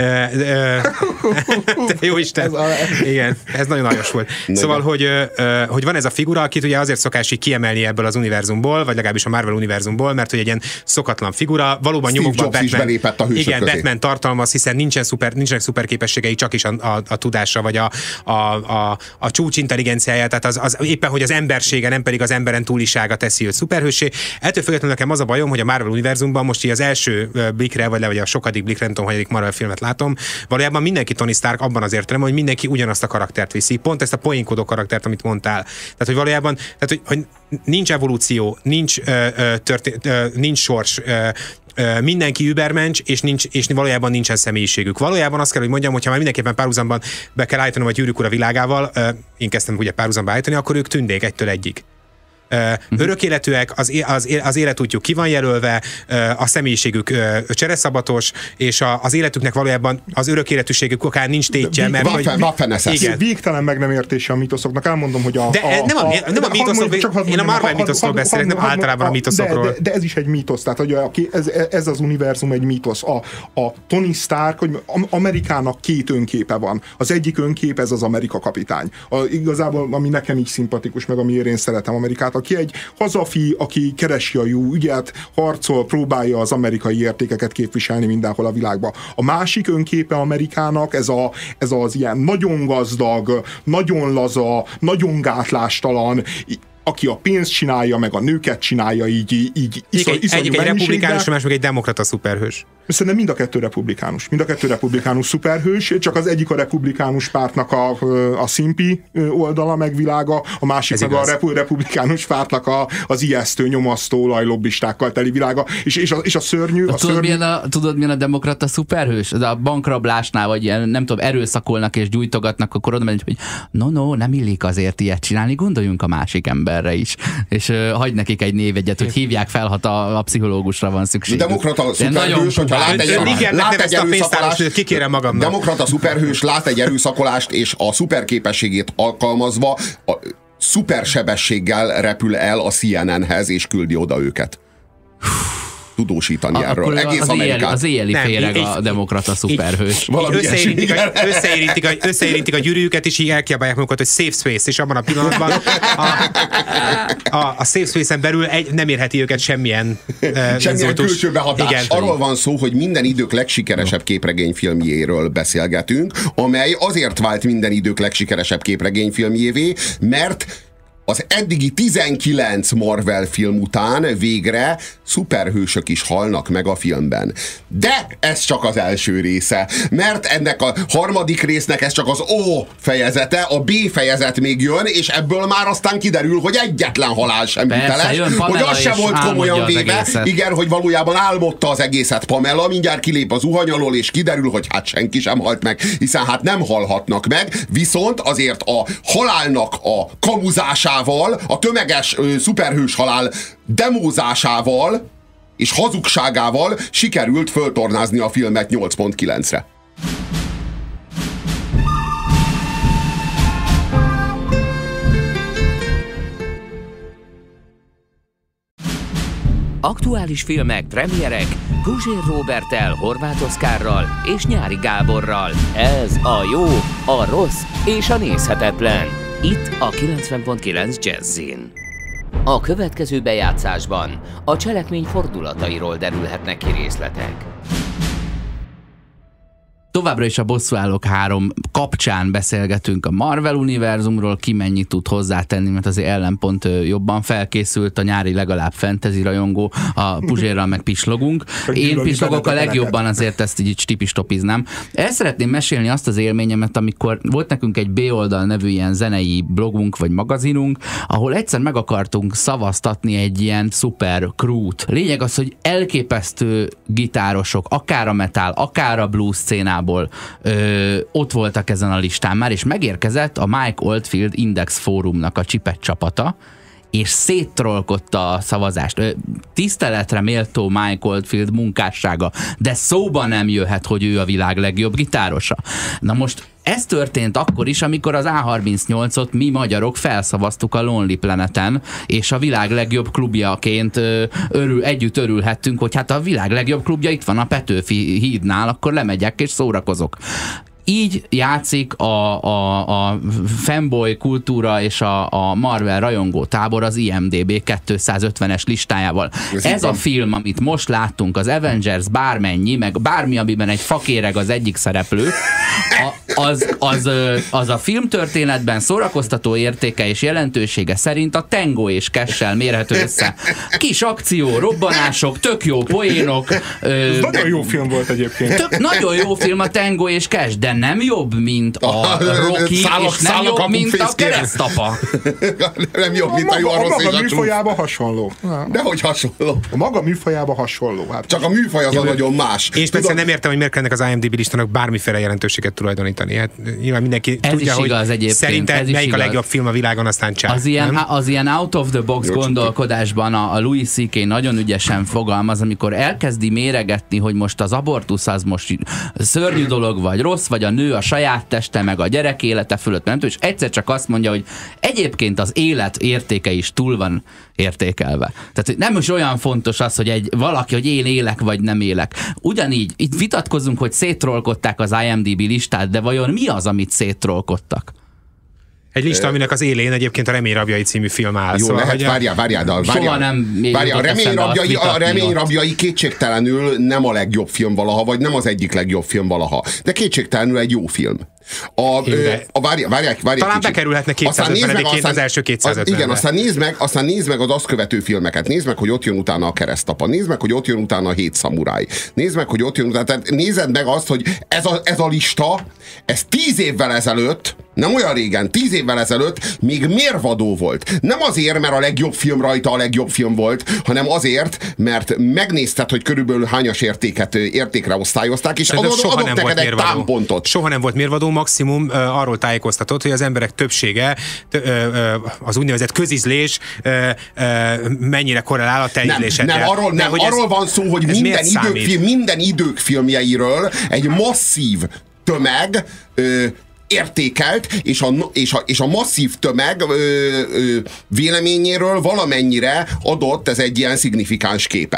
Jó Isten. Ez a... Igen, ez nagyon nagyos volt. Nagyon. Szóval, hogy, hogy van ez a figura, akit ugye azért szokás így kiemelni ebből az univerzumból, vagy legalábbis a Marvel univerzumból, mert hogy egy ilyen szokatlan figura, valóban Steve nyomokban Jobs Batman, is belépett a hősök igen, közé. Batman tartalmaz, hiszen nincsen szuper, nincsenek szuper képességei, csak is a, a, a tudása, vagy a, a, a, a csúcs intelligenciája, tehát az, az éppen, hogy az embersége, nem pedig az emberen túlisága teszi őt szuperhőssé. Ettől függetlenül nekem az a bajom, hogy a Marvel univerzumban most így az első blikre, vagy le, vagy a sokadik blikre, nem tudom, hanyadik Marvel filmet látom, valójában mindenki Tony Stark abban az értelemben, hogy mindenki ugyanazt a karaktert viszi, pont ezt a poénkodó karaktert, amit mondtál. Tehát, hogy valójában, tehát, hogy, hogy nincs evolúció, nincs, ö, ö, történ- ö, nincs sors, ö, mindenki übermensch, és, nincs, és valójában nincsen személyiségük. Valójában azt kell, hogy mondjam, hogyha már mindenképpen párhuzamban be kell állítanom a Gyűrűk ura világával, én kezdtem ugye párhuzamba állítani, akkor ők tündék egytől egyig. Uh, örök életűek, az, az, az életútjuk ki van jelölve, uh, a személyiségük uh, csereszabatos, és a, az életüknek valójában az örök életűségük okán nincs tétje, mert hogy... Igen. Végtelen meg nem értése a mítoszoknak. Elmondom, hogy a... De a, nem a, a, nem a mítoszok, csak én a Marvel mítoszról beszélek, nem általában a mítoszokról. De, de, de ez is egy mítosz, tehát hogy a, ez, ez az univerzum egy mítosz. A, a Tony Stark, hogy Amerikának két önképe van. Az egyik önkép, ez az Amerika kapitány. A, igazából, ami nekem így szimpatikus, meg amiért én szeretem Amerikát, aki egy hazafi, aki keresi a jó ügyet, harcol, próbálja az amerikai értékeket képviselni mindenhol a világban. A másik önképe Amerikának ez, a, ez az ilyen nagyon gazdag, nagyon laza, nagyon gátlástalan, aki a pénzt csinálja, meg a nőket csinálja, így, így iszony, egy, iszonyú egyik egy republikánus, más meg egy demokrata szuperhős. Szerintem mind a kettő republikánus. Mind a kettő republikánus szuperhős, csak az egyik a republikánus pártnak a, a szimpi oldala, meg világa, a másik ez meg igaz. A republikánus pártnak a, az ijesztő, nyomasztó, olajlobbistákkal teli világa. És, és, a, és a szörnyű... A tudod, szörnyű... Milyen a, tudod, milyen a demokrata szuperhős? Ez a bankrablásnál, vagy ilyen, nem tudom, erőszakolnak és gyújtogatnak, akkor oda megy, hogy no, no, nem illik azért ilyet csinálni, gondoljunk a másik emberre is. És uh, hagy nekik egy névegyet, hogy hívják fel, ha a, a pszichológusra van szükség. Demokrata szuperhős, hogyha lát egy, igen, lát egy erőszakolást, kikérem magamnak. Demokrata szuperhős lát egy erőszakolást, és a szuperképességét alkalmazva a szupersebességgel repül el a C N N-hez, és küldi oda őket. Tudósítani a, erről. Egész az Amerikát. Az éjjeli féreg a demokrata szuperhős. Összeérintik a, összeérintik, a, összeérintik a gyűrűjüket, és így elkiabálják magukat, hogy safe space, és abban a pillanatban a, a, a safe space-en belül egy, nem érheti őket semmilyen uh, semmilyen külső behatás. Igen. Arról van szó, hogy minden idők legsikeresebb képregényfilmjéről beszélgetünk, amely azért vált minden idők legsikeresebb képregényfilmjévé, mert az eddigi tizenkilenc Marvel film után végre szuperhősök is halnak meg a filmben. De ez csak az első része, mert ennek a harmadik résznek ez csak az O fejezete, a B fejezet még jön, és ebből már aztán kiderül, hogy egyetlen halál sem hiteles, hogy az se volt komolyan véve, igen, hogy valójában álmodta az egészet Pamela, mindjárt kilép az zuhany alól, és kiderül, hogy hát senki sem halt meg, hiszen hát nem halhatnak meg, viszont azért a halálnak a kamuzásával, a tömeges ö, szuperhős halál demózásával és hazugságával sikerült föltornázni a filmet nyolc pont kilencre. Aktuális filmek, premierek Puzsér Róberttel, Horváth Oszkárral és Nyári Gáborral. Ez a jó, a rossz és a nézhetetlen. Itt a kilencven pont kilenc Jazzin. A következő bejátszásban a cselekmény fordulatairól derülhetnek ki részletek. Továbbra is a Bosszúállók három kapcsán beszélgetünk a Marvel univerzumról, ki mennyit tud hozzátenni, mert azért ellenpont jobban felkészült a Nyári legalább fantasy rajongó, a Puzsérral meg pislogunk. Én pislogok a legjobban, azért ezt így stipistopiznám. El szeretném mesélni azt az élményemet, amikor volt nekünk egy B-oldal nevű ilyen zenei blogunk vagy magazinunk, ahol egyszer meg akartunk szavaztatni egy ilyen szuper crew-t. Lényeg az, hogy elképesztő gitárosok, akár a metal, akár a blues szcénában Ö, ott voltak ezen a listán már, és megérkezett a Mike Oldfield Index Fórumnak a csipet csapata, és széttrollkodta a szavazást. Ö, tiszteletre méltó Mike Oldfield munkássága, de szóba nem jöhet, hogy ő a világ legjobb gitárosa. Na most ez történt akkor is, amikor az á harmincnyolcot mi magyarok felszavaztuk a Lonely Planeten, és a világ legjobb klubjaként örül, együtt örülhettünk, hogy hát a világ legjobb klubja itt van a Petőfi hídnál, akkor lemegyek és szórakozok. Így játszik a, a, a fanboy kultúra és a, a Marvel rajongó tábor az I M D B kétszázötvenes listájával. Ez, Ez a film, amit most láttunk, az Avengers bármennyi, meg bármi, amiben egy fakéreg az egyik szereplő, a, az, az, az a filmtörténetben szórakoztató értéke és jelentősége szerint a Tango és Cash-sel mérhető össze. Kis akció, robbanások, tök jó poénok. Ez nagyon jó film volt egyébként. Tök, nagyon jó film a Tango és Cash, de nem jobb, mint a Rocky, Szálak, és nem jobb, mint a Keresztapa. Nem jobb, mint a, a jó, a rossz és a maga műfajában hasonló. Dehogy hasonló. A maga műfajában hasonló. Hát. Csak a műfaj az ja, a nagyon más. Én persze nem értem, hogy miért kellene az I M D B listának bármiféle jelentőséget tulajdonítani. Hát nyilván mindenki ez tudja, hogy igaz, szerinted melyik a legjobb film a világon, aztán csá. Az ilyen, az ilyen out of the box jó, gondolkodásban a, a Louis C K nagyon ügyesen fogalmaz, amikor elkezdi méregetni, hogy most az abortusz az most szörnyű dolog, vagy rossz, vagy a nő a saját teste, meg a gyerek élete fölött, nem tudom, és egyszer csak azt mondja, hogy egyébként az élet értéke is túl van értékelve. Tehát nem is olyan fontos az, hogy egy valaki, hogy én élek, vagy nem élek. Ugyanígy, itt vitatkozunk, hogy széttrollkodták az I M D B listát, de vajon mi az, amit széttrollkodtak? Egy lista, aminek az élén egyébként a Remény rabjai című film áll. Jó, szóval, lehet, hogy várjál, várjál, de várjál. Soha nem várjál, a Remény rabjai, a Remény rabjai kétségtelenül nem a legjobb film valaha, vagy nem az egyik legjobb film valaha, de kétségtelenül egy jó film. A, ö, a várják, várják, várják talán kicsit. Bekerülhetne kétszázötvenediként az első kétszázötvenbe. Igen, aztán nézd, meg, aztán nézd meg az azt követő filmeket. Nézd meg, hogy ott jön utána a Keresztapa. Nézd meg, hogy ott jön utána a Hét szamuráj. Nézd meg, hogy ott jön utána. Tehát nézed meg azt, hogy ez a, ez a lista, ez tíz évvel ezelőtt, nem olyan régen, tíz évvel ezelőtt még mérvadó volt. Nem azért, mert a legjobb film rajta a legjobb film volt, hanem azért, mert megnézted, hogy körülbelül hányas értéket, értékre osztályozták, és adott, adott neked egy támpontot. Soha nem volt mérvadó, maximum uh, arról tájékoztatott, hogy az emberek többsége uh, uh, az úgynevezett közízlés uh, uh, mennyire korrelál a te ízléseddel. Nem, arról, nem, arról ez, van szó, hogy minden idők, film, minden idők filmjeiről egy masszív tömeg uh, értékelt, és a, és a, és a masszív tömeg ö, ö, véleményéről valamennyire adott ez egy ilyen szignifikáns képet.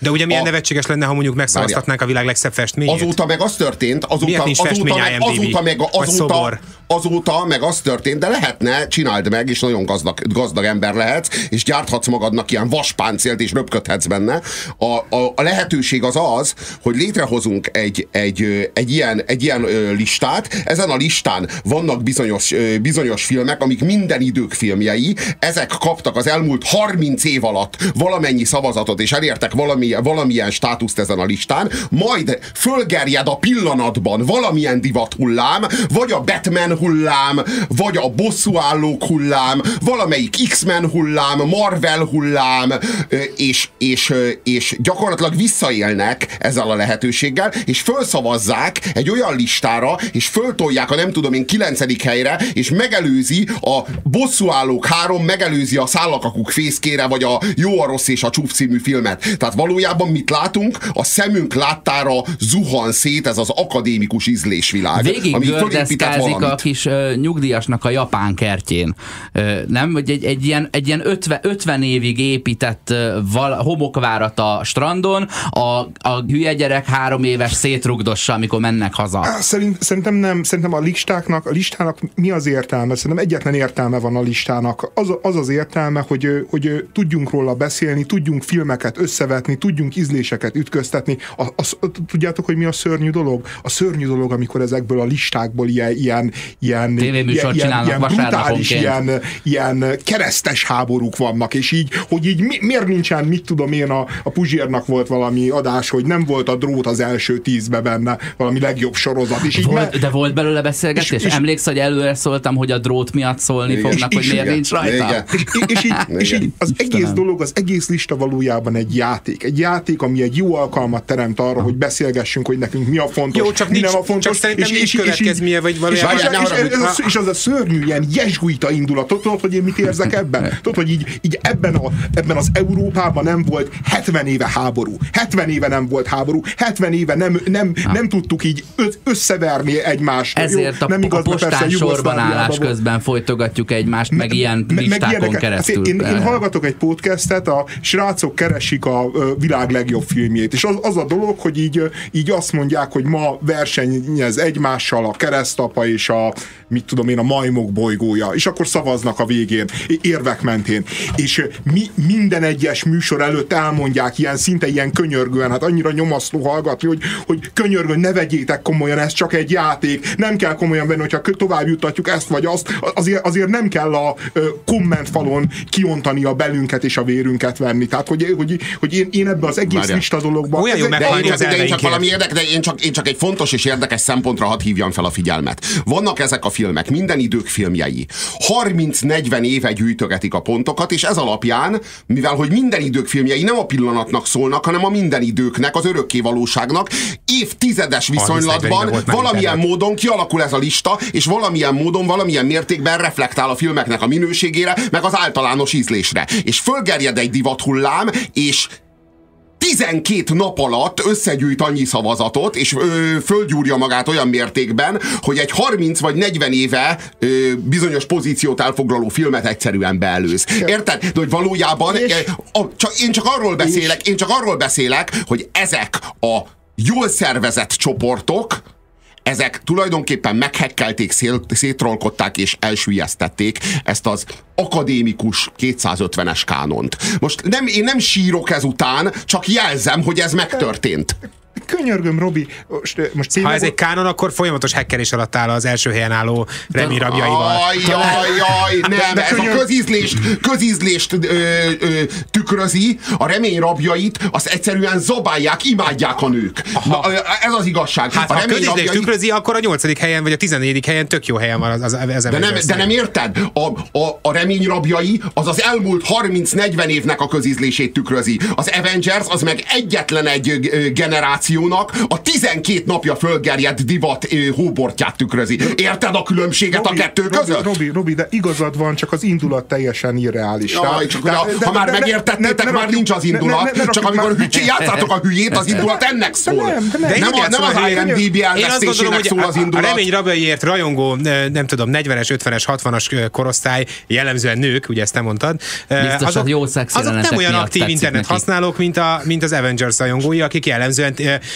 De ugye milyen a... nevetséges lenne, ha mondjuk megszavaztatnánk a világ legszebb festményét? Azóta meg az történt, azóta, azóta, meg, azóta, meg, azóta, azóta meg az történt, de lehetne, csináld meg, és nagyon gazdag, gazdag ember lehetsz, és gyárthatsz magadnak ilyen vaspáncélt, és röpködhetsz benne. A, a, a lehetőség az az, hogy létrehozunk egy, egy, egy, ilyen, egy ilyen listát, ezen a listán vannak bizonyos, bizonyos filmek, amik minden idők filmjei, ezek kaptak az elmúlt harminc év alatt valamennyi szavazatot, és elértek valami, valamilyen státuszt ezen a listán, majd fölgerjed a pillanatban valamilyen divat hullám, vagy a Batman hullám, vagy a bosszúállók hullám, valamelyik X-Men hullám, Marvel hullám, és, és, és gyakorlatilag visszaélnek ezzel a lehetőséggel, és fölszavazzák egy olyan listára, és föltolják a nem tudom én kilencedik helyre, és megelőzi a bosszúállók három, megelőzi a Szállakakuk fészkére, vagy a Jó, a rossz és a csúf című filmet. Tehát valójában mit látunk? A szemünk láttára zuhan szét ez az akadémikus ízlésvilág. Végig gördeszkázik a kis uh, nyugdíjasnak a japán kertjén. Uh, nem? Vagy egy, egy ilyen, egy ilyen ötven, ötven évig épített uh, val, homokvárat a strandon, a, a hülye gyerek három éves szétrugdossa, amikor mennek haza. Szerint, szerintem nem. Szerintem a listáknak, a listának mi az értelme? Szerintem egyetlen értelme van a listának. Az az, az értelme, hogy, hogy tudjunk róla beszélni, tudjunk filmeket összevetni, tudjunk ízléseket ütköztetni. A, a, tudjátok, hogy mi a szörnyű dolog? A szörnyű dolog, amikor ezekből a listákból ilyen, ilyen, ilyen, ilyen, ilyen brutális, ilyen, ilyen keresztes háborúk vannak, és így, hogy így mi, miért nincsen, mit tudom én, a, a Puzsérnak volt valami adás, hogy nem volt a drót az első tízbe benne, valami legjobb sorozat. És így volt, me- de volt belőle beszélgetés? És, és emlékszel, hogy előre szóltam, hogy a drót miatt szólni igen, fognak, és, hogy miért igen, nincs rajta? És, és, így, és így az Istenem. egész dolog, az egész lista valójában egy játék. Egy játék, ami egy jó alkalmat teremt arra, hogy beszélgessünk, hogy nekünk mi a fontos, jó, csak mi nincs, nem a fontos. Csak szerintem és, nincs és, következménye, vagy valójában. És, és, és, és, és az a szörnyű, ilyen jezsuita indulat. Tudod, hogy én mit érzek ebben? Tudod, hogy így, így ebben, a, ebben az Európában nem volt hetven éve háború. hetven éve nem volt háború. hetven éve nem, nem, nem tudtuk így összeverni egymást. Ezért jó, a, nem igaz, a postán sorban állás közben folytogatjuk egymást, meg, meg ilyen me, listákon meg keresztül. Én, én hallgatok egy podcastet, a srácok keresik a világ legjobb filmjét, és az, az a dolog, hogy így, így azt mondják, hogy ma versenyez egymással a Keresztapa és a, mit tudom én, a Majmok bolygója, és akkor szavaznak a végén, érvek mentén. És mi, minden egyes műsor előtt elmondják ilyen, szinte ilyen könyörgően, hát annyira nyomasztó hallgatni, hogy, hogy könyörgően, ne vegyétek komolyan, ez csak egy játék, nem kell komolyan venni, hogyha tovább jutatjuk ezt vagy azt, azért, azért nem kell a kommentfalon kiontani a belünket és a vérünket venni. Tehát, hogy, hogy, hogy én, én ebben az egész Várjál. lista dologban... Olyan jó meghalni az de én csak valami érdekes, de én csak, én csak egy fontos és érdekes szempontra hadd hívjam fel a figyelmet. Vannak ezek a filmek, minden idők filmjei. harminc-negyven éve gyűjtögetik a pontokat, és ez alapján, mivel hogy minden idők filmjei nem a pillanatnak szólnak, hanem a minden időknek, az örökké valóságnak, évtizedes viszonylatban valamilyen módon kialakul ez a lista, és valamilyen módon, valamilyen mértékben reflektál a filmeknek a minőségére, meg az általános ízlésre. És fölgerjed egy divathullám, és tizenkét nap alatt összegyűjt annyi szavazatot, és ö, fölgyúrja magát olyan mértékben, hogy egy harminc vagy negyven éve ö, bizonyos pozíciót elfoglaló filmet egyszerűen beelőz. Érted? De hogy valójában és, a, csak, én csak arról beszélek, én csak arról beszélek, hogy ezek a jól szervezett csoportok, ezek tulajdonképpen meghekkelték, szétrolkodták és elsüllyesztették ezt az akadémikus kétszázötvenes kánont. Most nem, én nem sírok ezután, csak jelzem, hogy ez megtörtént. Könyörgöm, Robi, most, most ha ez egy kánon, akkor folyamatos hekkelés alatt áll az első helyen álló Remi rabjaival. Jaj, jaj, nem, de, de ez könyörg... a közízlést, közízlést ö, ö, tükrözi, a remény rabjait, azt egyszerűen zabálják, imádják a nők. Na, ez az igazság. Hát, a ha a közízlést rabjait... tükrözi, akkor a nyolcadik helyen, vagy a tizennegyedik helyen tök jó helyen van az, az, az de, nem, de nem érted? A, a, a remény rabjai az az elmúlt harminc-negyven évnek a közízlését tükrözi. Az Avengers az meg egyetlen egy generáció generációnak a tizenkét napja fölgerjedt divat hóbortját tükrözi. Érted a különbséget Robi, a kettő Robi, között? Robi, Robi, de igazad van, csak az indulat teljesen irreális. Jaj, csak de, de, de, ha már de, megértettétek, ne, ne, már nincs az indulat, ne, ne, ne, csak amikor hücsé, játszátok a hülyét, az indulat ennek szól. De nem, de nem, nem, a, nem az I M D B elvesztésének szól az indulat. A Remény rabjaiért rajongó, nem tudom, negyvenes, ötvenes, hatvanas korosztály, jellemzően nők, ugye ezt nem mondtad. Biztos, azok, jó azok nem olyan aktív internet neki. használók, mint, a, mint az Avengers rajongói, akik jellemzően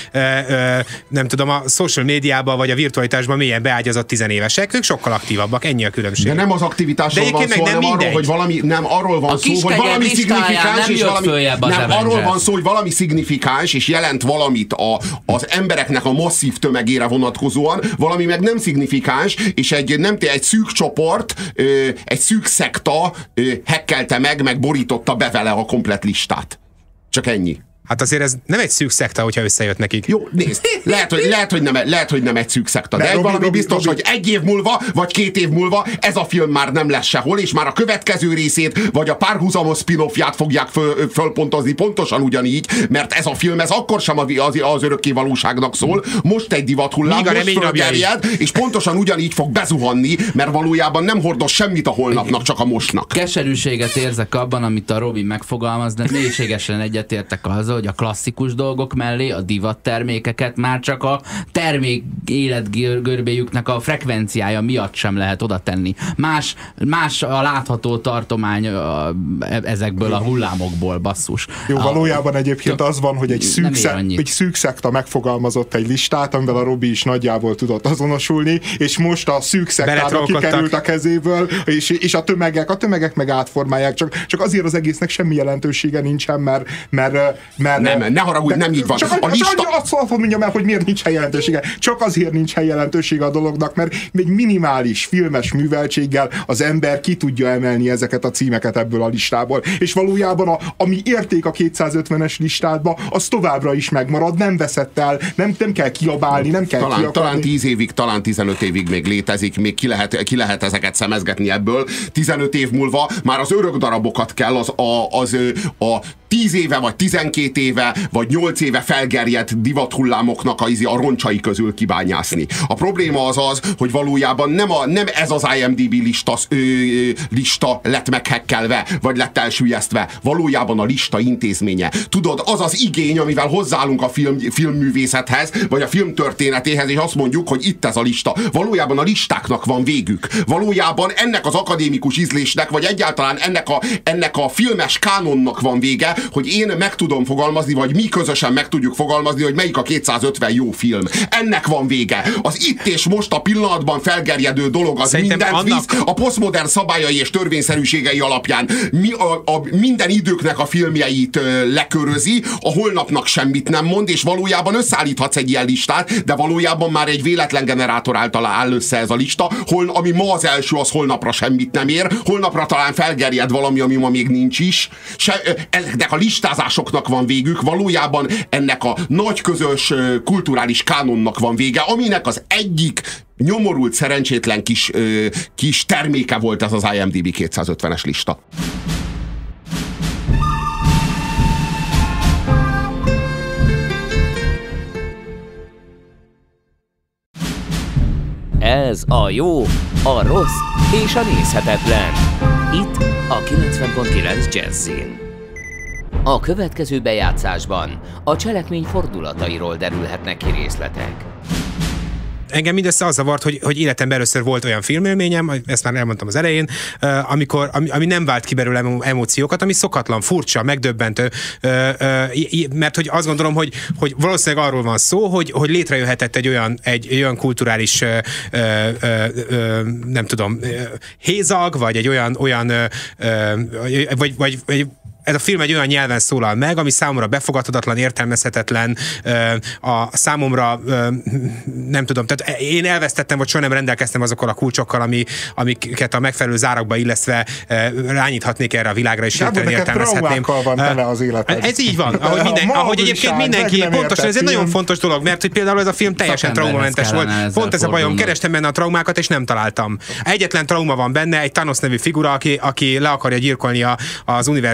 nem tudom, a social médiában vagy a virtualitásban mélyen beágyazott tizenévesek, ők sokkal aktívabbak, ennyi a különbség. De nem az aktivitásról van szó, hanem arról, hogy valami, nem arról van szó, hogy valami szignifikáns, és valami, nem, arról van szó, hogy valami szignifikáns, és jelent valamit a, az embereknek a masszív tömegére vonatkozóan, valami meg nem szignifikáns, és egy, nem, egy szűk csoport, egy szűk szekta hekkelte meg, meg borította be vele a komplett listát. Csak ennyi. Hát azért ez nem egy szűk szekta, hogyha összejött nekik. Jó, nézd, lehet, hogy, lehet, hogy, nem, lehet, hogy nem egy szűk szekta, de, de egy Robi, valami Robi, biztos, Robi. hogy egy év múlva, vagy két év múlva ez a film már nem lesz sehol, és már a következő részét, vagy a párhuzamos spin-offját fogják föl, fölpontozni pontosan ugyanígy, mert ez a film, ez akkor sem az, az örökké valóságnak szól, most egy divathullám, most fölgerjed, és pontosan ugyanígy fog bezuhanni, mert valójában nem hordoz semmit a holnapnak, csak a mostnak. Keserűséget érzek abban, amit a Robi megfogalmaz, de mélységesen egyetértek azzal, hogy a klasszikus dolgok mellé a divat termékeket már csak a termék életgörbéjüknek a frekvenciája miatt sem lehet oda tenni. Más, más a látható tartomány a, ezekből a hullámokból, basszus. Jó, valójában a, egyébként az van, hogy egy szűk, szek, egy szűk szekta megfogalmazott egy listát, amivel a Robi is nagyjából tudott azonosulni, és most a szűk szektára kikerült a kezéből, és, és a tömegek, a tömegek meg átformálják, csak, csak azért az egésznek semmi jelentősége nincsen, mert, mert Mert, nem, ne haragudj, nem így van. Csak, a lista... csak azt, azt mondjam el, hogy miért nincs jelentősége. Csak azért nincs jelentősége a dolognak, mert egy minimális filmes műveltséggel az ember ki tudja emelni ezeket a címeket ebből a listából. És valójában a, ami érték a kétszázötvenes listádba, az továbbra is megmarad, nem veszett el, nem, nem kell kiabálni, nem kell talán, kiabálni. Talán tíz évig, talán tizenöt évig még létezik, még ki lehet, ki lehet ezeket szemezgetni ebből. tizenöt év múlva már az örök darabokat kell az a, az, a tíz éve, vagy tizenkét éve, vagy nyolc éve felgerjedt divathullámoknak a, a roncsai közül kibányászni. A probléma az az, hogy valójában nem, a, nem ez az I M D B lista, ö, lista lett meghekkelve, vagy lett elsüllyesztve. Valójában a lista intézménye. Tudod, az az igény, amivel hozzáállunk a film, filmművészethez, vagy a film történetéhez, és azt mondjuk, hogy itt ez a lista. Valójában a listáknak van végük. Valójában ennek az akadémikus ízlésnek, vagy egyáltalán ennek a, ennek a filmes kánonnak van vége, hogy én meg tudom fogalmazni, vagy mi közösen meg tudjuk fogalmazni, hogy melyik a kétszázötven jó film. Ennek van vége. Az itt és most a pillanatban felgerjedő dolog az mindent annak... visz, a posztmodern szabályai és törvényszerűségei alapján mi a, a minden időknek a filmjeit ö, lekörözi, a holnapnak semmit nem mond, és valójában összeállíthatsz egy ilyen listát, de valójában már egy véletlen generátor által áll össze ez a lista, hol, ami ma az első, az holnapra semmit nem ér, holnapra talán felgerjed valami, ami ma még nincs is. Se, ezeknek a listázásoknak van végük, valójában ennek a nagy közös kulturális kánonnak van vége, aminek az egyik nyomorult, szerencsétlen kis, kis terméke volt ez az I M D B kétszázötvenes lista. Ez a jó, a rossz és a nézhetetlen. Itt a kilencven pont kilenc Jazzin. A következő bejátszásban a cselekmény fordulatairól derülhetnek ki részletek. Engem mindössze az zavart, hogy, hogy életemben először volt olyan filmélményem, ezt már elmondtam az elején, amikor, ami, ami nem vált ki belőle emóciókat, ami szokatlan, furcsa, megdöbbentő, mert hogy azt gondolom, hogy, hogy valószínűleg arról van szó, hogy, hogy létrejöhetett egy olyan, egy, egy olyan kulturális nem tudom, hézag, vagy egy olyan, olyan vagy, vagy, vagy ez a film egy olyan nyelven szólal meg, ami számomra befogadhatatlan, értelmezhetetlen, a számomra nem tudom, tehát én elvesztettem, vagy soha nem rendelkeztem azokkal a kulcsokkal, ami, amiket a megfelelő zárakba illesztve rányíthatnék erre a világra, és hirtelen értelmezhetném. Van tele az életed. Ez így van, ahogy, minden, ahogy egyébként mindenki, pontosan, ez egy nagyon fontos dolog, mert hogy például ez a film teljesen traumamentes volt. Pont ez a bajom, kerestem benne a traumákat, és nem találtam. Egyetlen trauma van benne, egy Thanos nevű figura, aki, aki le akarja gyilkolni a, az univerzum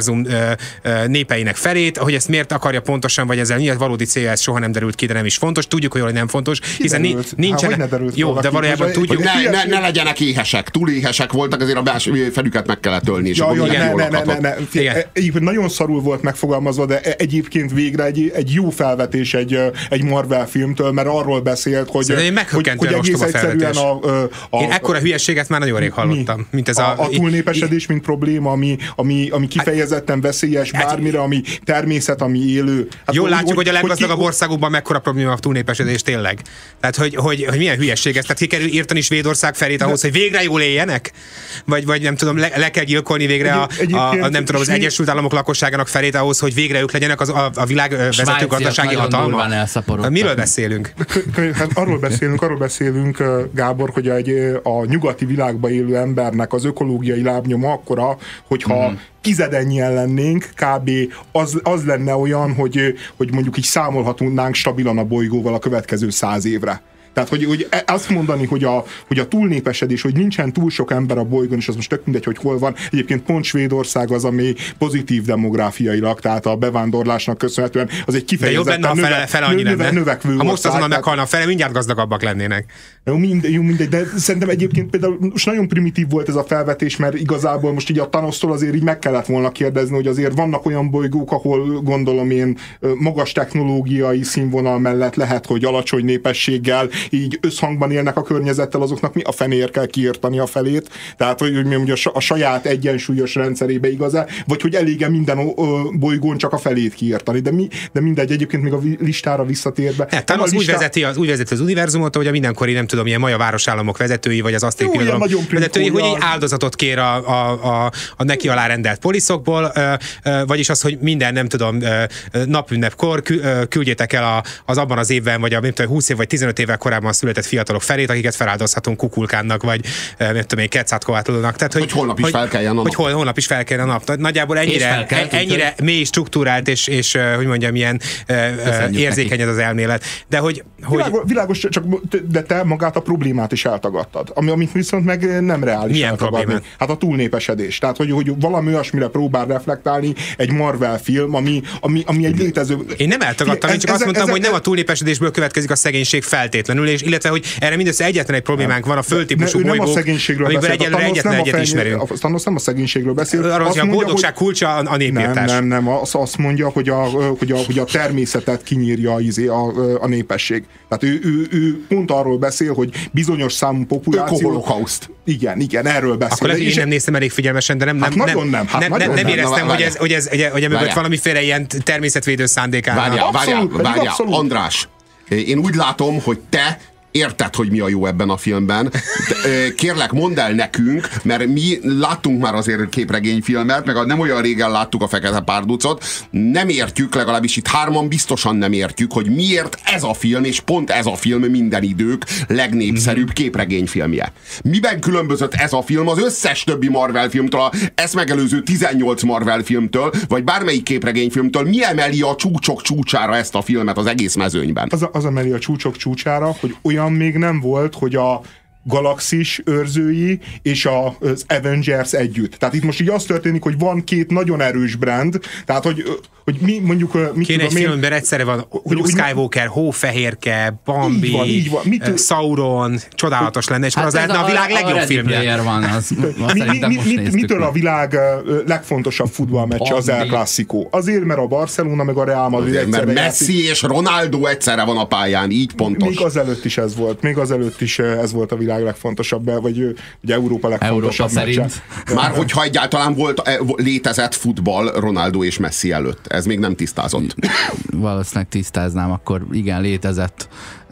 népeinek felét, hogy ezt miért akarja pontosan, vagy ezzel miért valódi célja, ez soha nem derült ki, de nem is fontos. Tudjuk, hogy nem fontos, hiszen nincsen. Há, jó, de valójában ki, tudjuk. Ne, ne, ne legyenek éhesek, túl éhesek voltak, ezért a belső felüket meg kellett ölni. És ja, ja, ne, ne, ne, ne, ne, ne. Nagyon szarul volt megfogalmazva, de egyébként végre egy, egy jó felvetés egy, egy Marvel filmtől, mert arról beszélt, hogy, hogy, hogy egész egyszerűen a, a, Én ekkora hülyeséget már nagyon rég hallottam. Mi? Mint ez a, a, a túlnépesedés, mint probléma, ami, ami, ami kifejezetten veszélyes bármire, ami természet, ami élő. Hát jól hogy, látjuk, hogy a leggazdagabb hogy, országokban mekkora probléma a túlnépesedés tényleg. Tehát, hogy, hogy, hogy milyen hülyeség ez. Tehát ki kell írtani Svédország felét ahhoz, hogy végre jól éljenek? Vagy, vagy nem tudom, le, le kell gyilkolni végre a, a, a, nem tudom, az Egyesült Államok lakosságának felét ahhoz, hogy végre ők legyenek az, a, a világ vezető gazdasági hatalma? Miről beszélünk? Hát arról beszélünk, arról beszélünk, Gábor, hogy egy, a nyugati világban élő embernek az ökológiai lábnyoma akkora, hogyha mm. tizedennyien lennénk, kb. Az, az lenne olyan, hogy, hogy mondjuk így számolhatunk stabilan a bolygóval a következő száz évre. Tehát, hogy, hogy azt mondani, hogy a, hogy a túlnépesedés, hogy nincsen túl sok ember a bolygón, és az most tök mindegy, hogy hol van. Egyébként pont Svédország az, ami pozitív demográfiailag, tehát a bevándorlásnak köszönhetően az egy kifejezetten de jobb lenne, növe, fele, fele növe, növekvő Ha most azonnal meghalna a fele, mindjárt gazdagabbak lennének. Jó, mind, jó, mindegy, de szerintem egyébként például most nagyon primitív volt ez a felvetés, mert igazából most így a Thanosztól azért így meg kellett volna kérdezni, hogy azért vannak olyan bolygók, ahol gondolom én magas technológiai színvonal mellett lehet, hogy alacsony népességgel így összhangban élnek a környezettel, azoknak mi a fenéért kell kiirtani a felét, tehát hogy mi a, a saját egyensúlyos rendszerébe igaz-e, vagy hogy elég-e minden bolygón csak a felét kiirtani, de, mi, de mindegy, egyébként még a listára visszatérve. Hát, talán az listá... úgy, vezeti az, úgy vezeti az univerzumot, hogy a mindenkori, nem tudom, ilyen maja városállamok vezetői, vagy az aszték birodalom vezetői, hogy egy áldozatot kér a, a, a, a neki alá rendelt poliszokból, vagyis az, hogy minden, nem tudom, napünnepkor küldjétek el a, az abban az évben, vagy a nem tudom, húsz év vagy tizenöt évvel korábban született fiatalok felét, akiket feláldozhatunk Kukulkánnak, vagy nem tudom én, Quetzalcoatlnak. Tehát, hogy, hogy holnap is fel kelljen a nap. Hogy hol, holnap is fel kelljen a nap. Nagyjából ennyire, ennyire mély, struktúrált, és, és hogy mondjam, ilyen érzékeny ez az elmélet. De hogy, hogy... Világos, világos, csak de te magát a problémát is eltagadtad. Ami, amit viszont meg nem reális Milyen eltagadni. problémát? Hát a túlnépesedés. Tehát, hogy, hogy valami olyasmire próbál reflektálni egy Marvel film, ami, ami, ami egy létező... Én nem eltagadtam, én csak ez, azt mondtam, ez, hogy nem a túlnépesedésből következik a szegénység feltétlenül, és illetve, hogy erre mindössze egyetlen egy problémánk van, a földtípusú bolygók, amikből egyelőre egyetlen egyet ismerünk. A Thanos nem a szegénységről beszél. Arról, hogy a boldogság kulcsa a népírtás. Nem, nem, nem. Azt, azt mondja, hogy a, hogy, a, hogy a természetet kinyírja a, a népesség. Tehát ő, ő, ő pont arról beszél, hogy bizonyos számú populáció... Ökoholokauszt. Igen, igen, erről beszél. Akkor én nem néztem elég figyelmesen, de nem, hát nem, nagyon nem, hát nem, nagyon nem, nem nem. éreztem, Na, hogy ez, hogy ez, hogy, hogy emögött valamiféle ilyen természetvédő szándék áll. Várjál, várjál, várjál, András. Én úgy látom, hogy te érted, hogy mi a jó ebben a filmben. De, kérlek, mondd el nekünk, mert mi láttunk már azért képregényfilmet, meg nem olyan régen láttuk a Fekete Párducot, nem értjük, legalábbis itt hárman biztosan nem értjük, hogy miért ez a film, és pont ez a film minden idők legnépszerűbb képregényfilmje. Miben különbözött ez a film az összes többi Marvel filmtől, a ezt megelőző tizennyolc Marvel filmtől, vagy bármelyik képregényfilmtől, mi emeli a csúcsok csúcsára ezt a filmet az egész mezőnyben? Az, az emeli a csúcsok csúcsára, hogy olyan még nem volt, hogy a Galaxis őrzői és az Avengers együtt. Tehát itt most így az történik, hogy van két nagyon erős brand, tehát hogy, hogy mi mondjuk... Mit Kéne egy filmben egyszerre van Luke Skywalker, Hófehérke, Bambi, így van, így van. Mit, Sauron, csodálatos lenne, és hát az lehetne a, a világ a, legjobb a filmje. Van, az, mi, mi, mi, mit, mitől a világ legfontosabb futballmeccse az El Clásico? Azért, mert a Barcelona meg a Real Madrid egyszerre mert Messi játszik. És Ronaldo egyszerre van a pályán, így pontos. Még azelőtt is ez volt. Még azelőtt is ez volt a világ legfontosabb, vagy ugye Európa legfontosabb Európa meccse. Már hogyha egyáltalán volt, létezett futball Ronaldo és Messi előtt. Ez még nem tisztázott. Valószínűleg tisztáznám, akkor igen, létezett.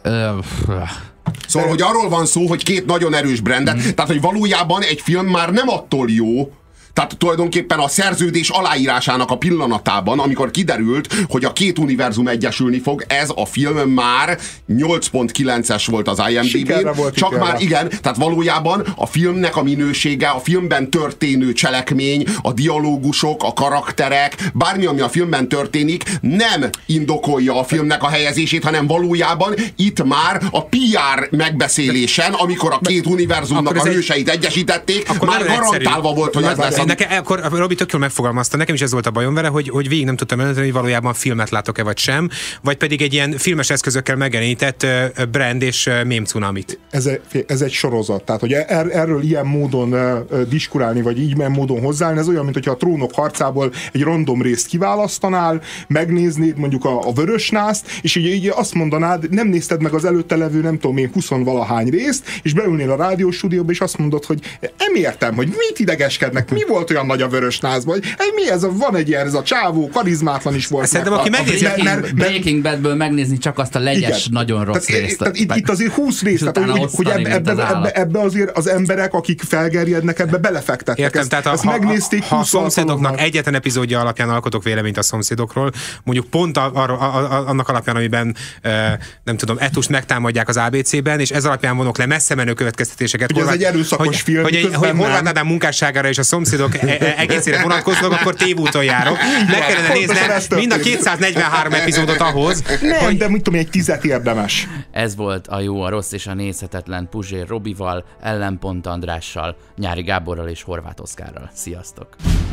Szóval, hogy arról van szó, hogy két nagyon erős brandet, mm. tehát, hogy valójában egy film már nem attól jó, tehát tulajdonképpen a szerződés aláírásának a pillanatában, amikor kiderült, hogy a két univerzum egyesülni fog, ez a film már nyolc pont kilences volt az I M D B-n. Csak már igen, tehát valójában a filmnek a minősége, a filmben történő cselekmény, a dialógusok, a karakterek, bármi, ami a filmben történik, nem indokolja a filmnek a helyezését, hanem valójában itt már a P R megbeszélésen, amikor a két univerzumnak a hőseit egyesítették, már garantálva volt, hogy ez lesz szam... nekem, akkor Robi tök jól megfogalmazta, nekem is ez volt a bajom vele, hogy, hogy végig nem tudtam eldönteni, hogy valójában filmet látok-e vagy sem, vagy pedig egy ilyen filmes eszközökkel megjelenített brand és mém cunamit. Ez, ez egy sorozat, tehát hogy er, erről ilyen módon uh, diskurálni, vagy így ilyen módon hozzáállni, ez olyan, mint hogyha a Trónok harcából egy random részt kiválasztanál, megnéznéd mondjuk a, a Vörösnászt, és így, így azt mondanád, nem nézted meg az előtte levő, nem tudom én, huszonvalahány részt, és beülnél a rádióstúdióba, és azt mondod, hogy nem értem, hogy mit idegeskednek, mi volt olyan nagy a Vörösnázban, hogy mi ez a, van egy ilyen, ez a csávó, karizmátlan is volt. Szerintem, aki megnézi, a Breaking, Breaking Badből megnézni csak azt a legyes, igen, nagyon rossz tehát, részt. Tehát itt, itt azért húsz részt, tehát, hogy, hogy ebbe, ebbe, ebbe, ebbe azért az emberek, akik felgerjednek, ebbe belefektettek. Értem, ezt, tehát a, ezt megnézték ha, ha a szomszédoknak egyetlen epizódja alapján alkotok véleményt a szomszédokról, mondjuk pont a, a, a, a, annak alapján, amiben e, nem tudom, Etust megtámadják az á bé cé-ben, és ez alapján vonok le messze menő következtetéseket. Hogy ez egy erőszakos hogy, film, hogy, hogy, hogy Horváth Ádám munkásságára és a szomszédok egészére vonatkoznak, akkor tévúton járok. Meg kellene néznem mind a kétszáznegyvenhárom epizódot ahhoz, nem, hogy... de mit tudom, egy tizet érdemes. Ez volt a Jó, a Rossz és a Nézhetetlen Puzsér Robival, Ellenpont Andrással, Nyári Gáborral és Horváth Oszkárral. Sziasztok!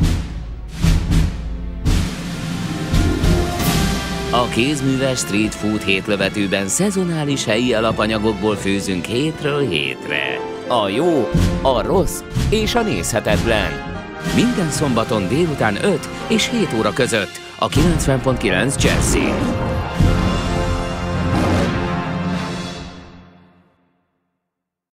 A kézműves street food hétlövetőben szezonális helyi alapanyagokból főzünk hétről hétre. A jó, a rossz és a nézhetetlen. Minden szombaton délután öt és hét óra között a kilencven pont kilenc Jazzin.